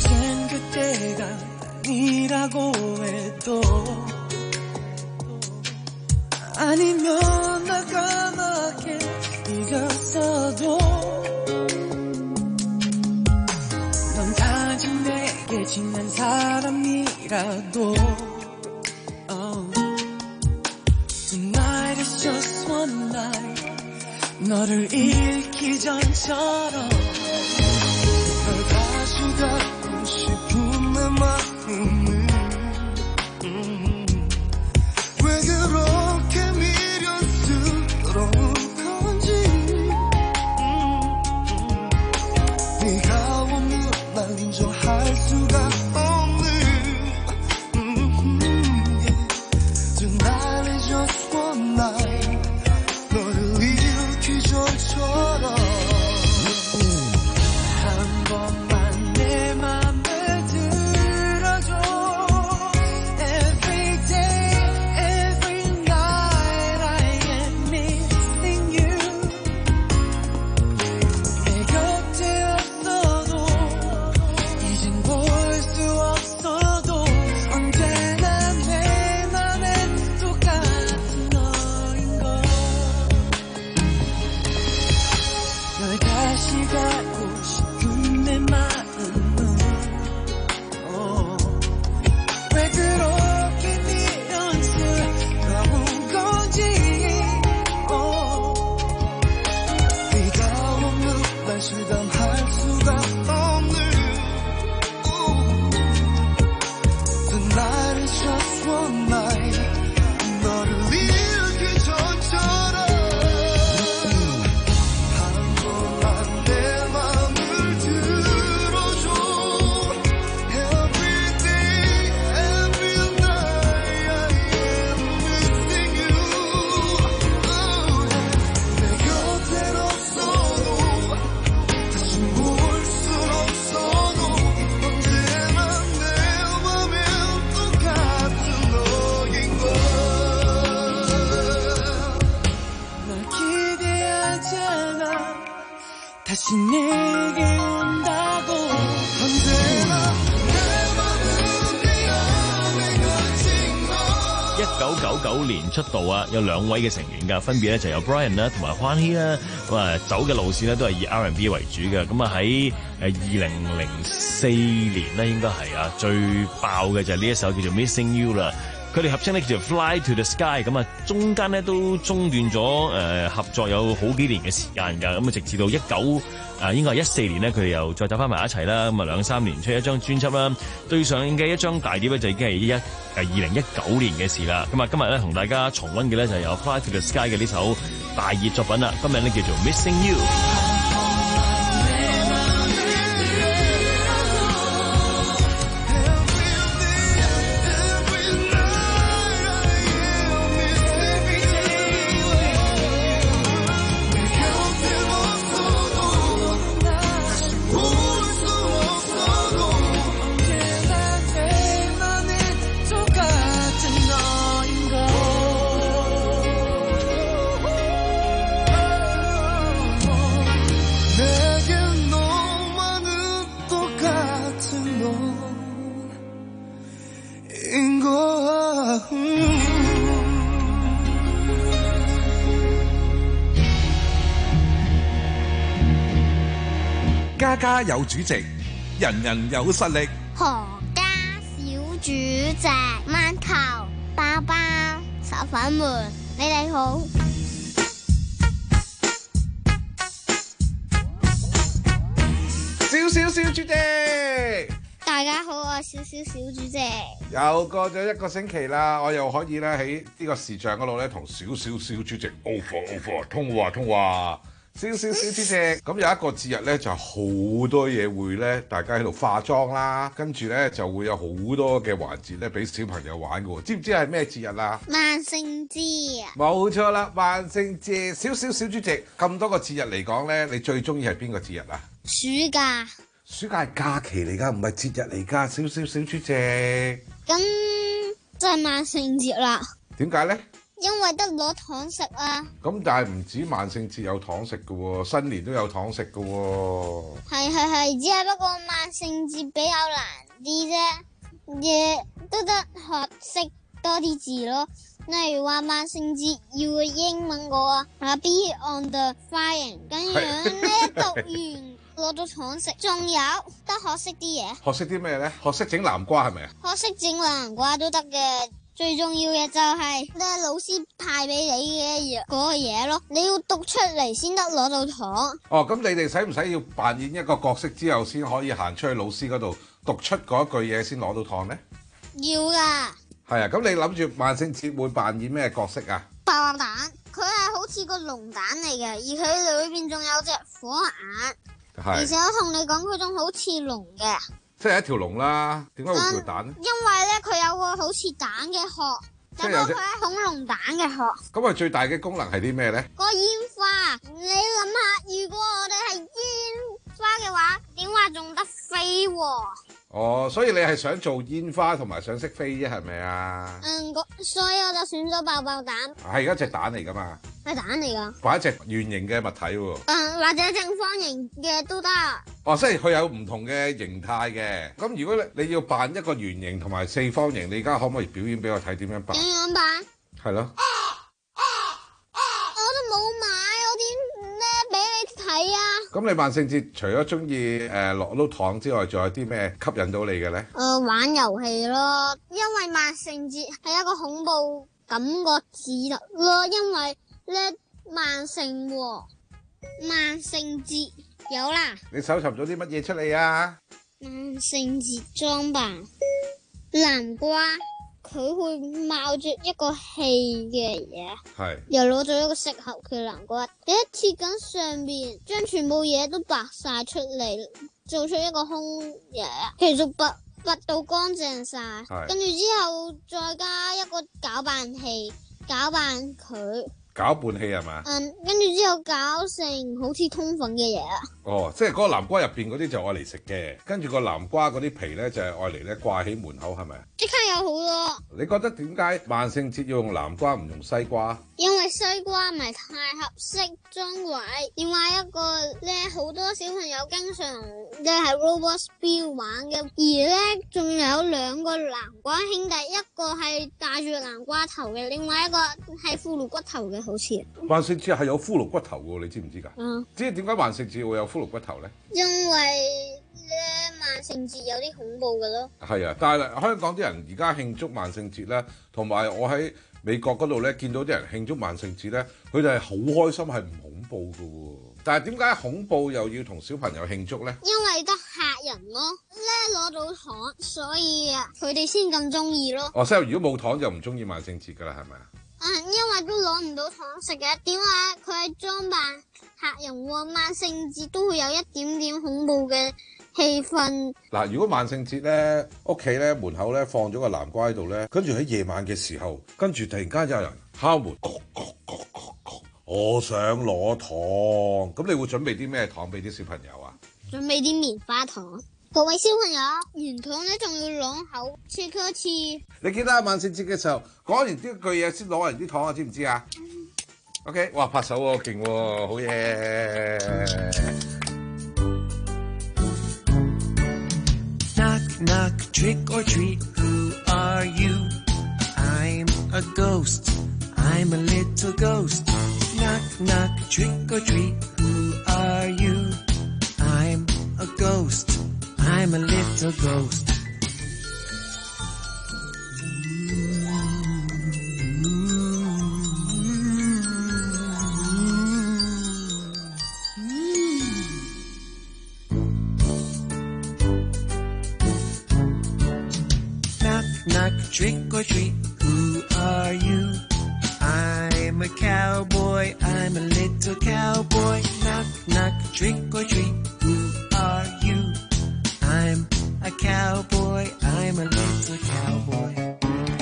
아니면 나 까맣게 잊었어도 넌 단지 내게 지난 사람이라도 oh. Tonight is just one night 너를 잃기 전처럼 널 다시 갖고 싶은 내 마음을 왜 그렇게 미련스러운 건지 네가 없는 날 인정할 수가 없는 Tonight is just one night 너를 잃기 전처럼 한 번만 내 맘을 들어줘 다시 내게 온다고 언제나 내 맘은 네 안에 거친 너 一九九九九年出道啊，有兩位嘅成員㗎，分別咧就有 Brian 啦同埋歡喜啦。咁啊走嘅路線咧都係以 R and B 為主嘅。咁啊喺誒二零零四年咧應該係啊最爆嘅就係呢一首叫做 Missing You 啦。佢哋合稱咧叫做 Fly to the Sky， 咁啊中間咧都中斷咗誒、呃、合作有好幾年嘅時間㗎，咁啊直至到一九啊應該係一四年咧，佢哋又再走翻埋一齊啦，咁啊兩三年出一張專輯啦，對上嘅一張大碟咧就已經係一誒二零一九年嘅事啦。咁啊今日咧同大家重溫嘅咧就係有 Fly to the Sky 嘅呢首大熱作品啦，今日咧叫做 Missing You。 家家有主席，人人有實力。 何家小主席，饅頭包包手粉們，你哋好。 小小小主席， 大家好，我係小小小主席。 又過咗一個星期啦，我又可以咧喺呢個視像嗰度咧同小小小主席 over over 通話通話。少少小主席，咁有一個節日咧，就好多嘢會咧，大家喺度化妝啦，跟住咧就會有好多嘅環節咧，俾小朋友玩嘅喎。知唔知係咩節日啊？ 萬聖節啊！ 冇錯啦，萬聖節。少少小主席，咁多個節日嚟講咧，你最中意係邊個節日啊？ 暑假。 暑假係假期嚟㗎，唔係節日嚟㗎。少少小主席。 咁就係萬聖節啦。 點解咧？ 因為得攞糖食啊！ 咁但係唔止萬聖節有糖食嘅喎，新年都有糖食嘅喎。 係係係，只係不過萬聖節比較難啲啫，嘢都得學識多啲字咯。例如話萬聖節要嘅英文個啊，Be on the fire， 咁樣咧讀完攞到糖食，仲有得學識啲嘢。 學識啲咩咧？學識整南瓜係咪啊？ 學識整南瓜都得嘅。最重要嘅就係咧，老師派俾你嘅嗰個嘢咯，你要讀出嚟先得攞到糖。 哦，咁你哋使唔使要扮演一個角色之後，先可以行出去老師嗰度讀出嗰一句嘢先攞到糖呢？ 要噶。 係啊，咁你諗住萬聖節會扮演咩角色啊？ 爆彈，佢係好似個龍蛋嚟嘅，而佢裏邊仲有隻火眼，而且我同你講，佢仲好似龍嘅。即係一條龍啦，點解會叫蛋咧？因為咧佢有個好似蛋嘅殼，有個佢係恐龍蛋嘅殼。咁佢最大嘅功能係啲咩咧？個煙花，你諗下，如果我哋係煙花嘅話，點話仲得飛喎？哦，所以你係想做煙花同埋想識飛啫，係咪啊？嗯，所以我就選咗爆爆蛋。係一隻蛋嚟噶嘛？係蛋嚟噶。擺一隻圓形嘅物體喎。嗯，或者正方形嘅都得。哦，即係佢有唔同嘅形態嘅。咁如果你你要扮一個圓形同埋四方形，你而家可唔可以表演俾我睇點樣扮？點樣扮？係咯。啊啊啊、我都冇買，我點咧俾你睇啊？咁你萬聖節除咗中意誒落到糖之外，仲有啲咩吸引到你嘅咧？誒、呃，玩遊戲咯，因為萬聖節係一個恐怖感覺節日咯，因為咧萬聖喎，萬聖節有啦。你搜尋咗啲乜嘢出嚟啊？萬聖節裝扮，南瓜。佢會冒住一個氣嘅嘢，係又攞咗一個適合嘅南瓜，你一切緊上面，將全部嘢都拔晒出嚟，做出一個空嘢，其實拔拔到乾淨晒，跟住之後再加一個攪拌器，攪拌佢。攪拌器係嘛？嗯，跟住之後搞成好似通粉嘅嘢啊。 哦，即係嗰個南瓜入邊嗰啲就愛嚟食嘅，跟住個南瓜嗰啲皮咧就係愛嚟咧掛喺門口，係咪啊？ 即刻有好多。 你覺得點解萬聖節要用南瓜唔用西瓜？ 因為西瓜唔係太合適裝位。另外一個咧，好多小朋友經常咧係 Roblox 標玩嘅，而咧仲有兩個南瓜兄弟，一個係戴住南瓜頭嘅，另外一個係骷髏骨頭嘅，好似。 萬聖節係有骷髏骨頭嘅，你知唔知㗎？ 嗯。 知點解萬聖節會有骷髏骨頭咧？ 因為咧萬聖節有啲恐怖嘅咯。係啊，但係香港啲人而家慶祝萬聖節咧，同埋我喺美國嗰度咧見到啲人慶祝萬聖節咧，佢哋係好開心，係唔恐怖㗎喎。但係點解恐怖又要同小朋友慶祝咧？ 因為得嚇人咯，咧攞到糖，所以啊佢哋先咁中意咯。 哦，所以如果冇糖就唔中意萬聖節㗎啦，係咪啊？ 嗯，因為都攞唔到糖食嘅，點解佢係裝扮嚇人喎？萬聖節都會有一點點恐怖嘅氣氛。 嗱，如果萬聖節咧，屋企咧門口咧放咗個南瓜喺度咧，跟住喺夜晚嘅時候，跟住突然間有人敲門，咳咳咳咳咳，我想攞糖，咁你會準備啲咩糖俾啲小朋友啊？ 準備啲棉花糖。各位小朋友，圓糖咧仲要啷口切多次。 你記得喺萬聖節嘅時候講完呢句嘢先攞人啲糖啊，知唔知啊 ？OK， 哇，拍手喎，勁喎，好嘢！ Knock knock, trick or treat, who are you? I'm a ghost, I'm a little ghost. Knock knock, trick or treat, who are you? I'm a ghost.I'm a little ghost. Knock, knock, trick or treat, who are you? I'm a cowboy, I'm a little cowboy. Knock, knock, trick or treat, who are you?I'm a cowboy, I'm a little cowboy.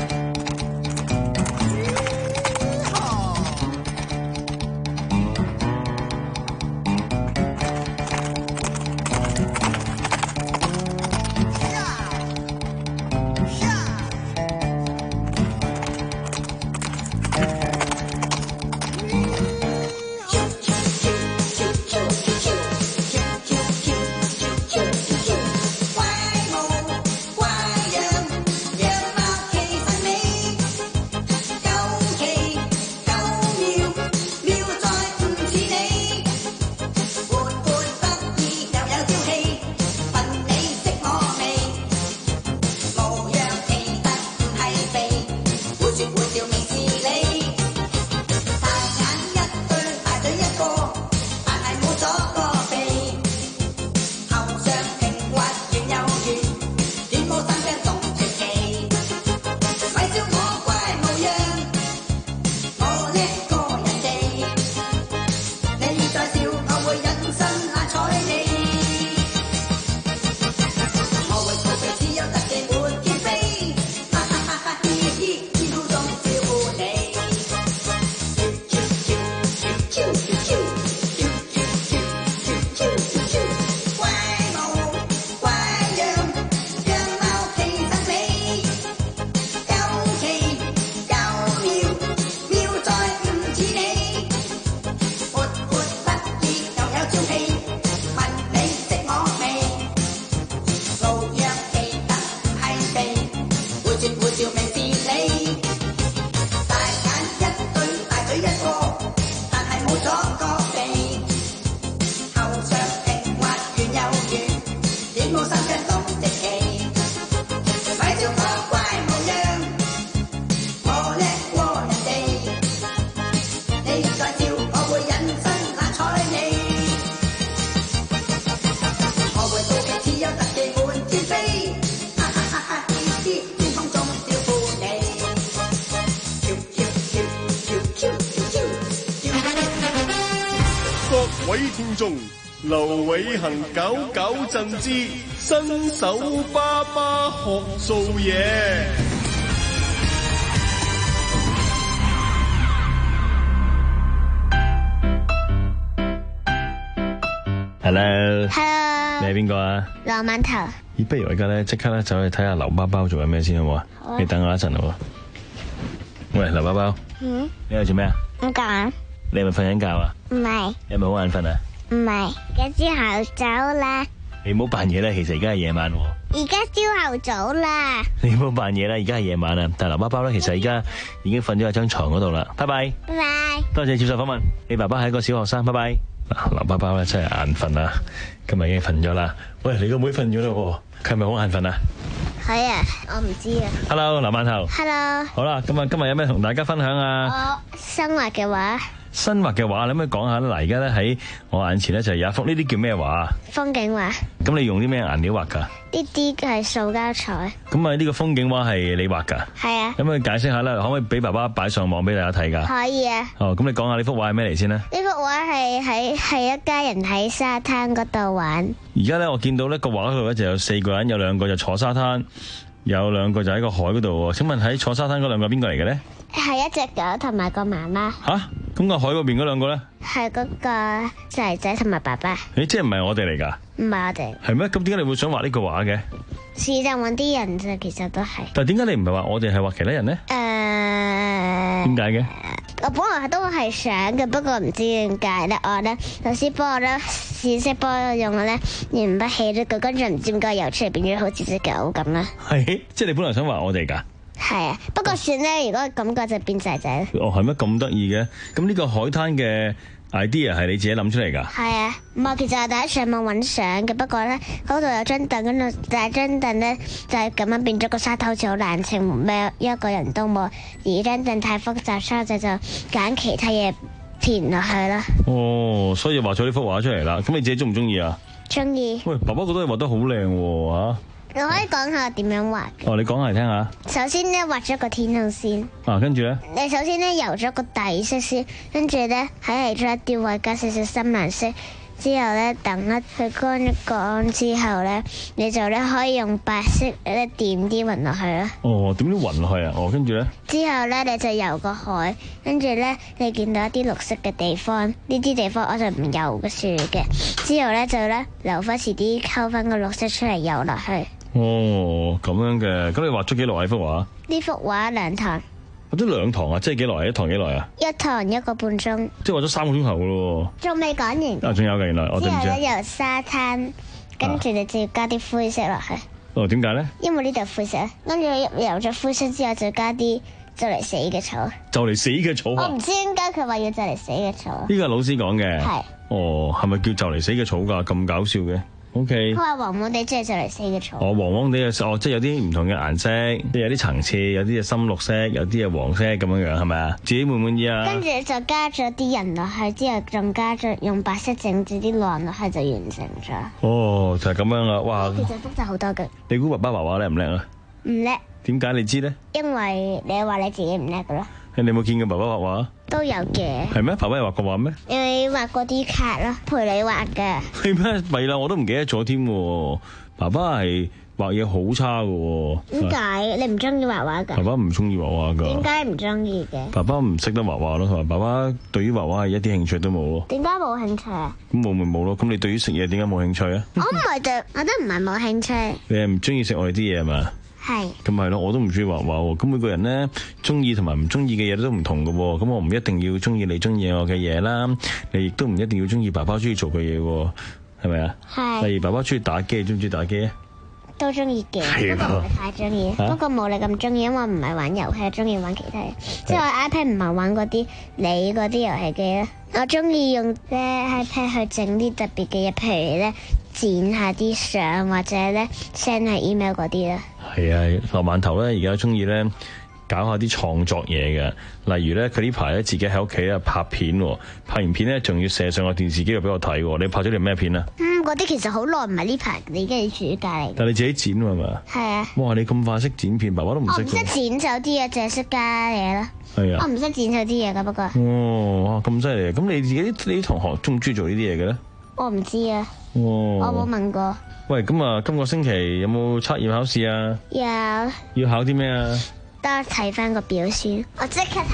劉偉恒搞搞震之新手爸爸學做嘢。 Hello。 Hello。 你係邊個啊？ 羅饅頭。 咦，不如我而家咧即刻咧走去睇下劉包包做緊咩先好唔好啊？你等我一陣好啊。喂，劉包包。嗯。你喺度做咩啊？ 唔講。 你係咪瞓緊覺啊？ 唔係。 你係咪好眼瞓啊？ 唔係。而家朝頭早啦。 你唔好扮嘢啦，其實而家係夜晚。 而家朝頭早啦。 你唔好扮嘢啦，而家係夜晚啊！但係劉包包咧，其實而家已經瞓咗喺張床嗰度啦。拜拜。拜拜。多謝接受訪問。你爸爸係一個小學生。拜拜。嗱，劉包包咧真係眼瞓啊！今日已經瞓咗啦。喂，你個妹瞓咗啦，佢係咪好眼瞓啊？ 係啊，我唔知啊。 Hello， 劉饅頭。 Hello。 好啦，今日今日有咩同大家分享啊？ 我生畫嘅畫。 新畫嘅畫，你可唔可以講下咧？嗱，而家咧喺我眼前咧就有一幅，呢啲叫咩畫啊？ 風景畫。 咁你用啲咩顏料畫噶？ 呢啲係塑膠彩。 咁啊，呢個風景畫係你畫噶？ 係啊。 咁可以解釋下啦，可唔可以俾爸爸擺上網俾大家睇噶？ 可以啊。 哦，咁你講下呢幅畫係咩嚟先呢？ 呢幅畫係喺係一家人喺沙灘嗰度玩。 而家咧我見到呢個畫嗰度咧就有四個人，有兩個就坐沙灘，有兩個就喺個海嗰度。請問喺坐沙灘嗰兩個邊個嚟嘅咧？ 係一隻狗同埋個媽媽。 吓？咁個海嗰邊嗰兩個咧？ 係嗰個仔仔同埋爸爸。 誒，即係唔係我哋嚟噶？ 唔係我哋。 係咩？咁點解你會想畫呢個畫嘅？ 是就揾啲人啫，其實都係。 但係點解你唔係話我哋係畫其他人咧？誒、呃，點解嘅？ 我本來都係想嘅，不過唔知點解咧，我咧老師幫我咧試識幫我用咧，鉛筆起咗個，跟住唔知點解游出嚟變咗好似隻狗咁啦。 係，即係你本來想畫我哋噶？ 係啊，不過算咧，如果咁個就變仔仔。 哦，係咩咁得意嘅？咁呢個海灘嘅 idea 係你自己諗出嚟噶？係啊，唔係，其實我第一上網揾相嘅，不過咧嗰度有張凳，跟住但係張凳咧就係咁樣變咗個沙灘，好似好難清，咩一個人都冇。而張凳太複雜，所以我就就揀其他嘢填落去啦。 哦，所以畫咗呢幅畫出嚟啦。咁你自己中唔中意啊？中意。喂，爸爸覺得你畫得好靚喎，吓。 我可以講下點樣畫。 哦，你講嚟聽下。 首先咧畫咗個天空先。 啊，跟住咧？你首先咧油咗個底色先，跟住咧喺其中一啲位加少少深藍色，之後咧等一佢乾一乾之後咧，你就咧可以用白色咧點啲雲落去啦。哦，點啲雲落去啊？哦，跟住咧？之後咧你就游個海，跟住咧你見到一啲綠色嘅地方，呢啲地方我就唔游嘅樹嘅。之後咧就咧留翻遲啲溝翻個綠色出嚟游落去。 哦，咁樣嘅，咁你畫咗幾耐呢幅畫？呢幅畫兩堂。畫咗兩堂啊？即係幾耐？一堂幾耐啊？一堂一個半鐘。即係畫咗三個鐘頭噶咯。仲未講完。啊，仲有嘅，原來我哋唔知。之後咧由沙灘，跟住你就要加啲灰色落去。哦，點解咧？因為呢度灰色，跟住油咗灰色之後就加啲就嚟死嘅草。就嚟死嘅草啊？我唔知點解佢話要就嚟死嘅草。呢個係老師講嘅。係。哦，係咪叫就嚟死嘅草噶？咁搞笑嘅。O K，佢話黃黃地即係就嚟死嘅草。哦，黃黃地嘅哦，即係有啲唔同嘅顏色，即係有啲層次，有啲係深綠色，有啲係黃色咁樣樣，係咪啊？自己滿唔滿意啊？跟住就加咗啲人落去，之後仲加咗用白色整住啲浪落去，就完成咗。哦，就係、是、咁樣啦，哇！其實複雜好多嘅。你估爸爸畫畫叻唔叻啊？唔叻。點解你知咧？因為你話你自己唔叻噶咯。你有冇見過爸爸畫畫？都有嘅。係咩？爸爸有畫過畫咩？你畫過啲卡咯，陪你畫嘅。係咩？咪啦，我都唔記得咗添。爸爸係畫嘢好差嘅。點解？你唔中意畫畫噶？爸爸唔中意畫畫噶。點解唔中意嘅？爸爸唔識得畫畫咯，同埋爸爸對於畫畫係一啲興趣都冇咯。點解冇興趣啊？咁冇咪冇咯。咁你對於食嘢點解冇興趣啊？我唔係對，我都唔係冇興趣。你係唔中意食我哋啲嘢係嘛？係，咁咪咯，我都唔中意畫畫喎。咁每個人咧中意同埋唔中意嘅嘢都唔同噶。咁我唔一定要中意你中意我嘅嘢啦，你亦都唔一定要中意爸爸中意做嘅嘢，係咪啊？係。例如爸爸中意打機，中唔中意打機啊？都中意嘅，不過唔係太中意。不過冇你咁中意，因為我唔係玩遊戲，中意玩其他嘢。即係我 iPad 唔係玩嗰啲你嗰啲遊戲機咧，我中意用咧 iPad 去整啲特別嘅嘢，譬如咧剪下啲相或者咧 send 下 email 嗰啲啦。係啊，羅饅頭咧而家中意咧搞下啲創作嘢嘅，例如咧佢呢排咧自己喺屋企咧拍片，拍完片咧仲要射上個電視機度俾我睇。你拍咗條咩片啊？嗯，嗰啲其實好耐，唔係呢排，你而家係暑假嚟。但係你自己剪係嘛？係啊。哇，你咁快識剪片，爸爸都唔識。我唔識剪走啲嘢，淨係識加嘢啦。係啊。我唔識剪走啲嘢噶，不過。哦，咁犀利！咁你自己你啲同學中唔中意做呢啲嘢嘅咧？我唔知啊。哦。我冇問過。喂，咁啊，今個星期有冇測驗考試啊？有。要考啲咩啊？得睇翻個表先，我即刻睇。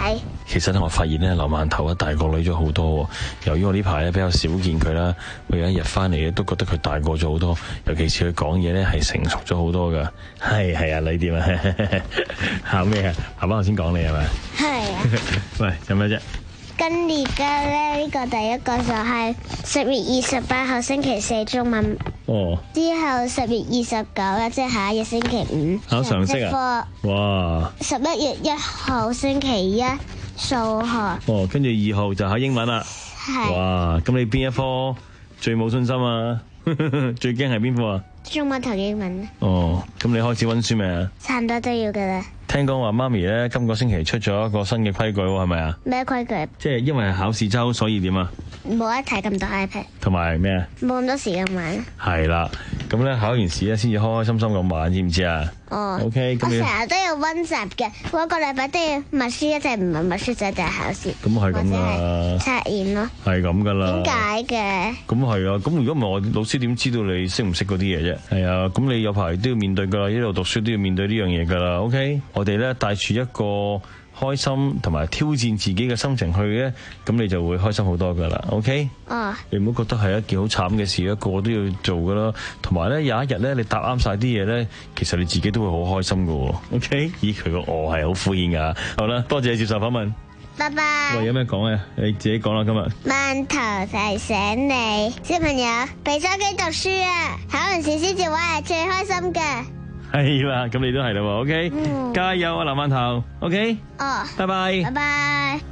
其實咧我發現咧劉饅頭啊大個女咗好多，由於我呢排咧比較少見佢啦，我有一日翻嚟咧都覺得佢大個咗好多，尤其是佢講嘢咧係成熟咗好多噶。係係啊，你點啊？喊咩啊？爸爸頭先講你係咪？ 係啊。 喂，有咩啫？ 咁而家咧呢個第一個就係十月二十八號星期四中文。 哦。之後十月二十九咧，即係下一日星期五。 考常識啊！哇！ 十一月一號星期一數學。 哦，跟住二號就考英文啦。係。哇！咁你邊一科最冇信心啊？最驚係邊科啊？ 中文同英文。 哦，咁你開始溫書未啊？ 差唔多都要噶啦。 聽講話媽咪咧，今個星期出咗一個新嘅規矩喎，係咪啊？ 咩規矩？ 即係因為係考試周，所以點啊？ 冇得睇咁多 iPad。同埋咩啊？ 冇咁多時間玩。 係啦，咁咧考完試咧，先至開開心心咁玩，知唔知啊？哦。O K，咁我成日都要溫習嘅，我一個禮拜都要默書一隻，唔係默書就一隻考試。 咁係咁啊。 測驗咯。 係咁噶啦。 點解嘅？ 咁係啊，咁如果唔係我老師點知道你識唔識嗰啲嘢啫？係啊，咁你有排都要面對噶啦，一路讀書都要面對呢樣嘢噶啦。O K，我哋咧帶住一個開心同埋挑戰自己嘅心情去咧，咁你就會開心好多噶啦。OK， 哦， 你唔好覺得係一件好慘嘅事，一個個都要做噶啦。同埋咧，有一日咧，你答啱晒啲嘢咧，其實你自己都會好開心噶。OK，咦，佢個我係好敷衍噶。好啦，多謝你接受訪問。 拜拜。 喂，有咩講啊？你自己講啦，今日。 饅頭提醒你，小朋友俾心機讀書啊！考完試先至會係最開心嘅。 係啦，咁你都係啦喎 ，OK， 嗯， 加油啊，劉饅頭 ，OK， 哦， 拜拜， 拜拜。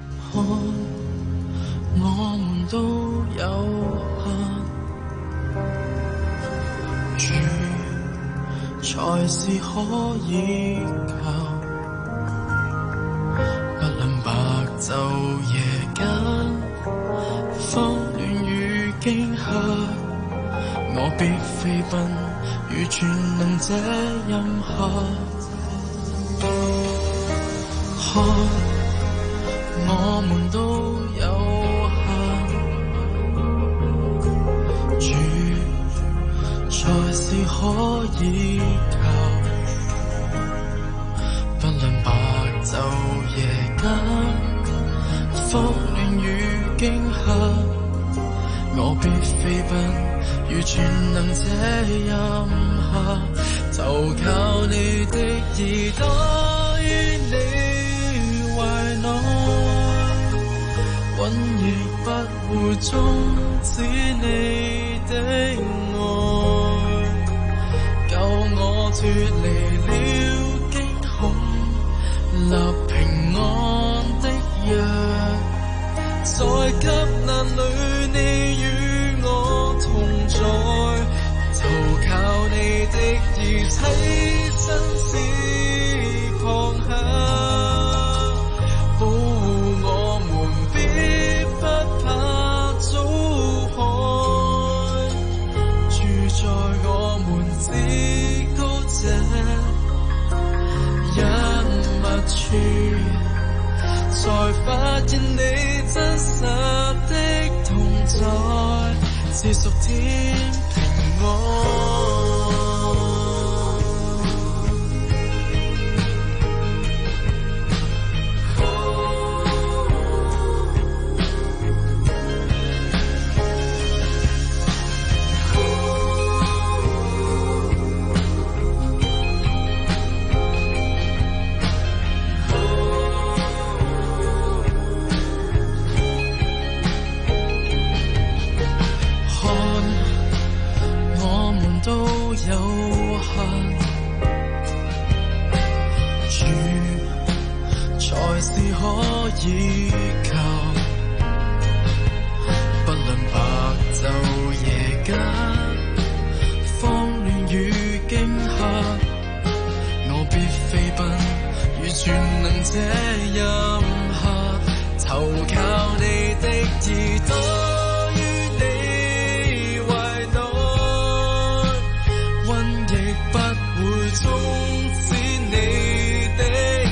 我們都有限，住才是可以靠，不論白晝夜間，慌亂與驚嚇，我必飛奔。如全能這任下，看我們都有限，住才是可以靠，不論白晝夜間，慌亂與驚嚇，我必飛奔。如全能這任下，就靠你的耳朵於你懷內，溫亦不會終止你的愛，救我脫離了驚恐，立平安的約，在急難裡你與我同在，就靠你的義棲身子旁下，保護我們必不怕遭害，住在我們至高者隱密處，才發現你真實的同在，是屬天平安。依靠，不論白晝夜間，慌亂與驚嚇，我必飛奔，如全能這任下，投靠你的耳朵於你懷內，瘟疫不會終止你的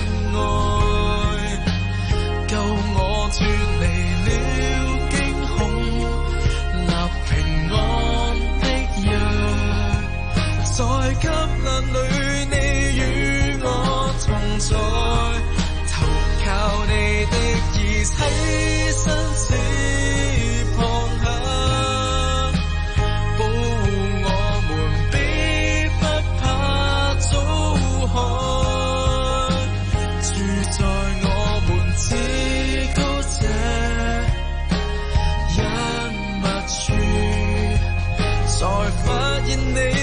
脫離了驚恐，立平安的約，在急難裡你與我同在，投靠你的見你。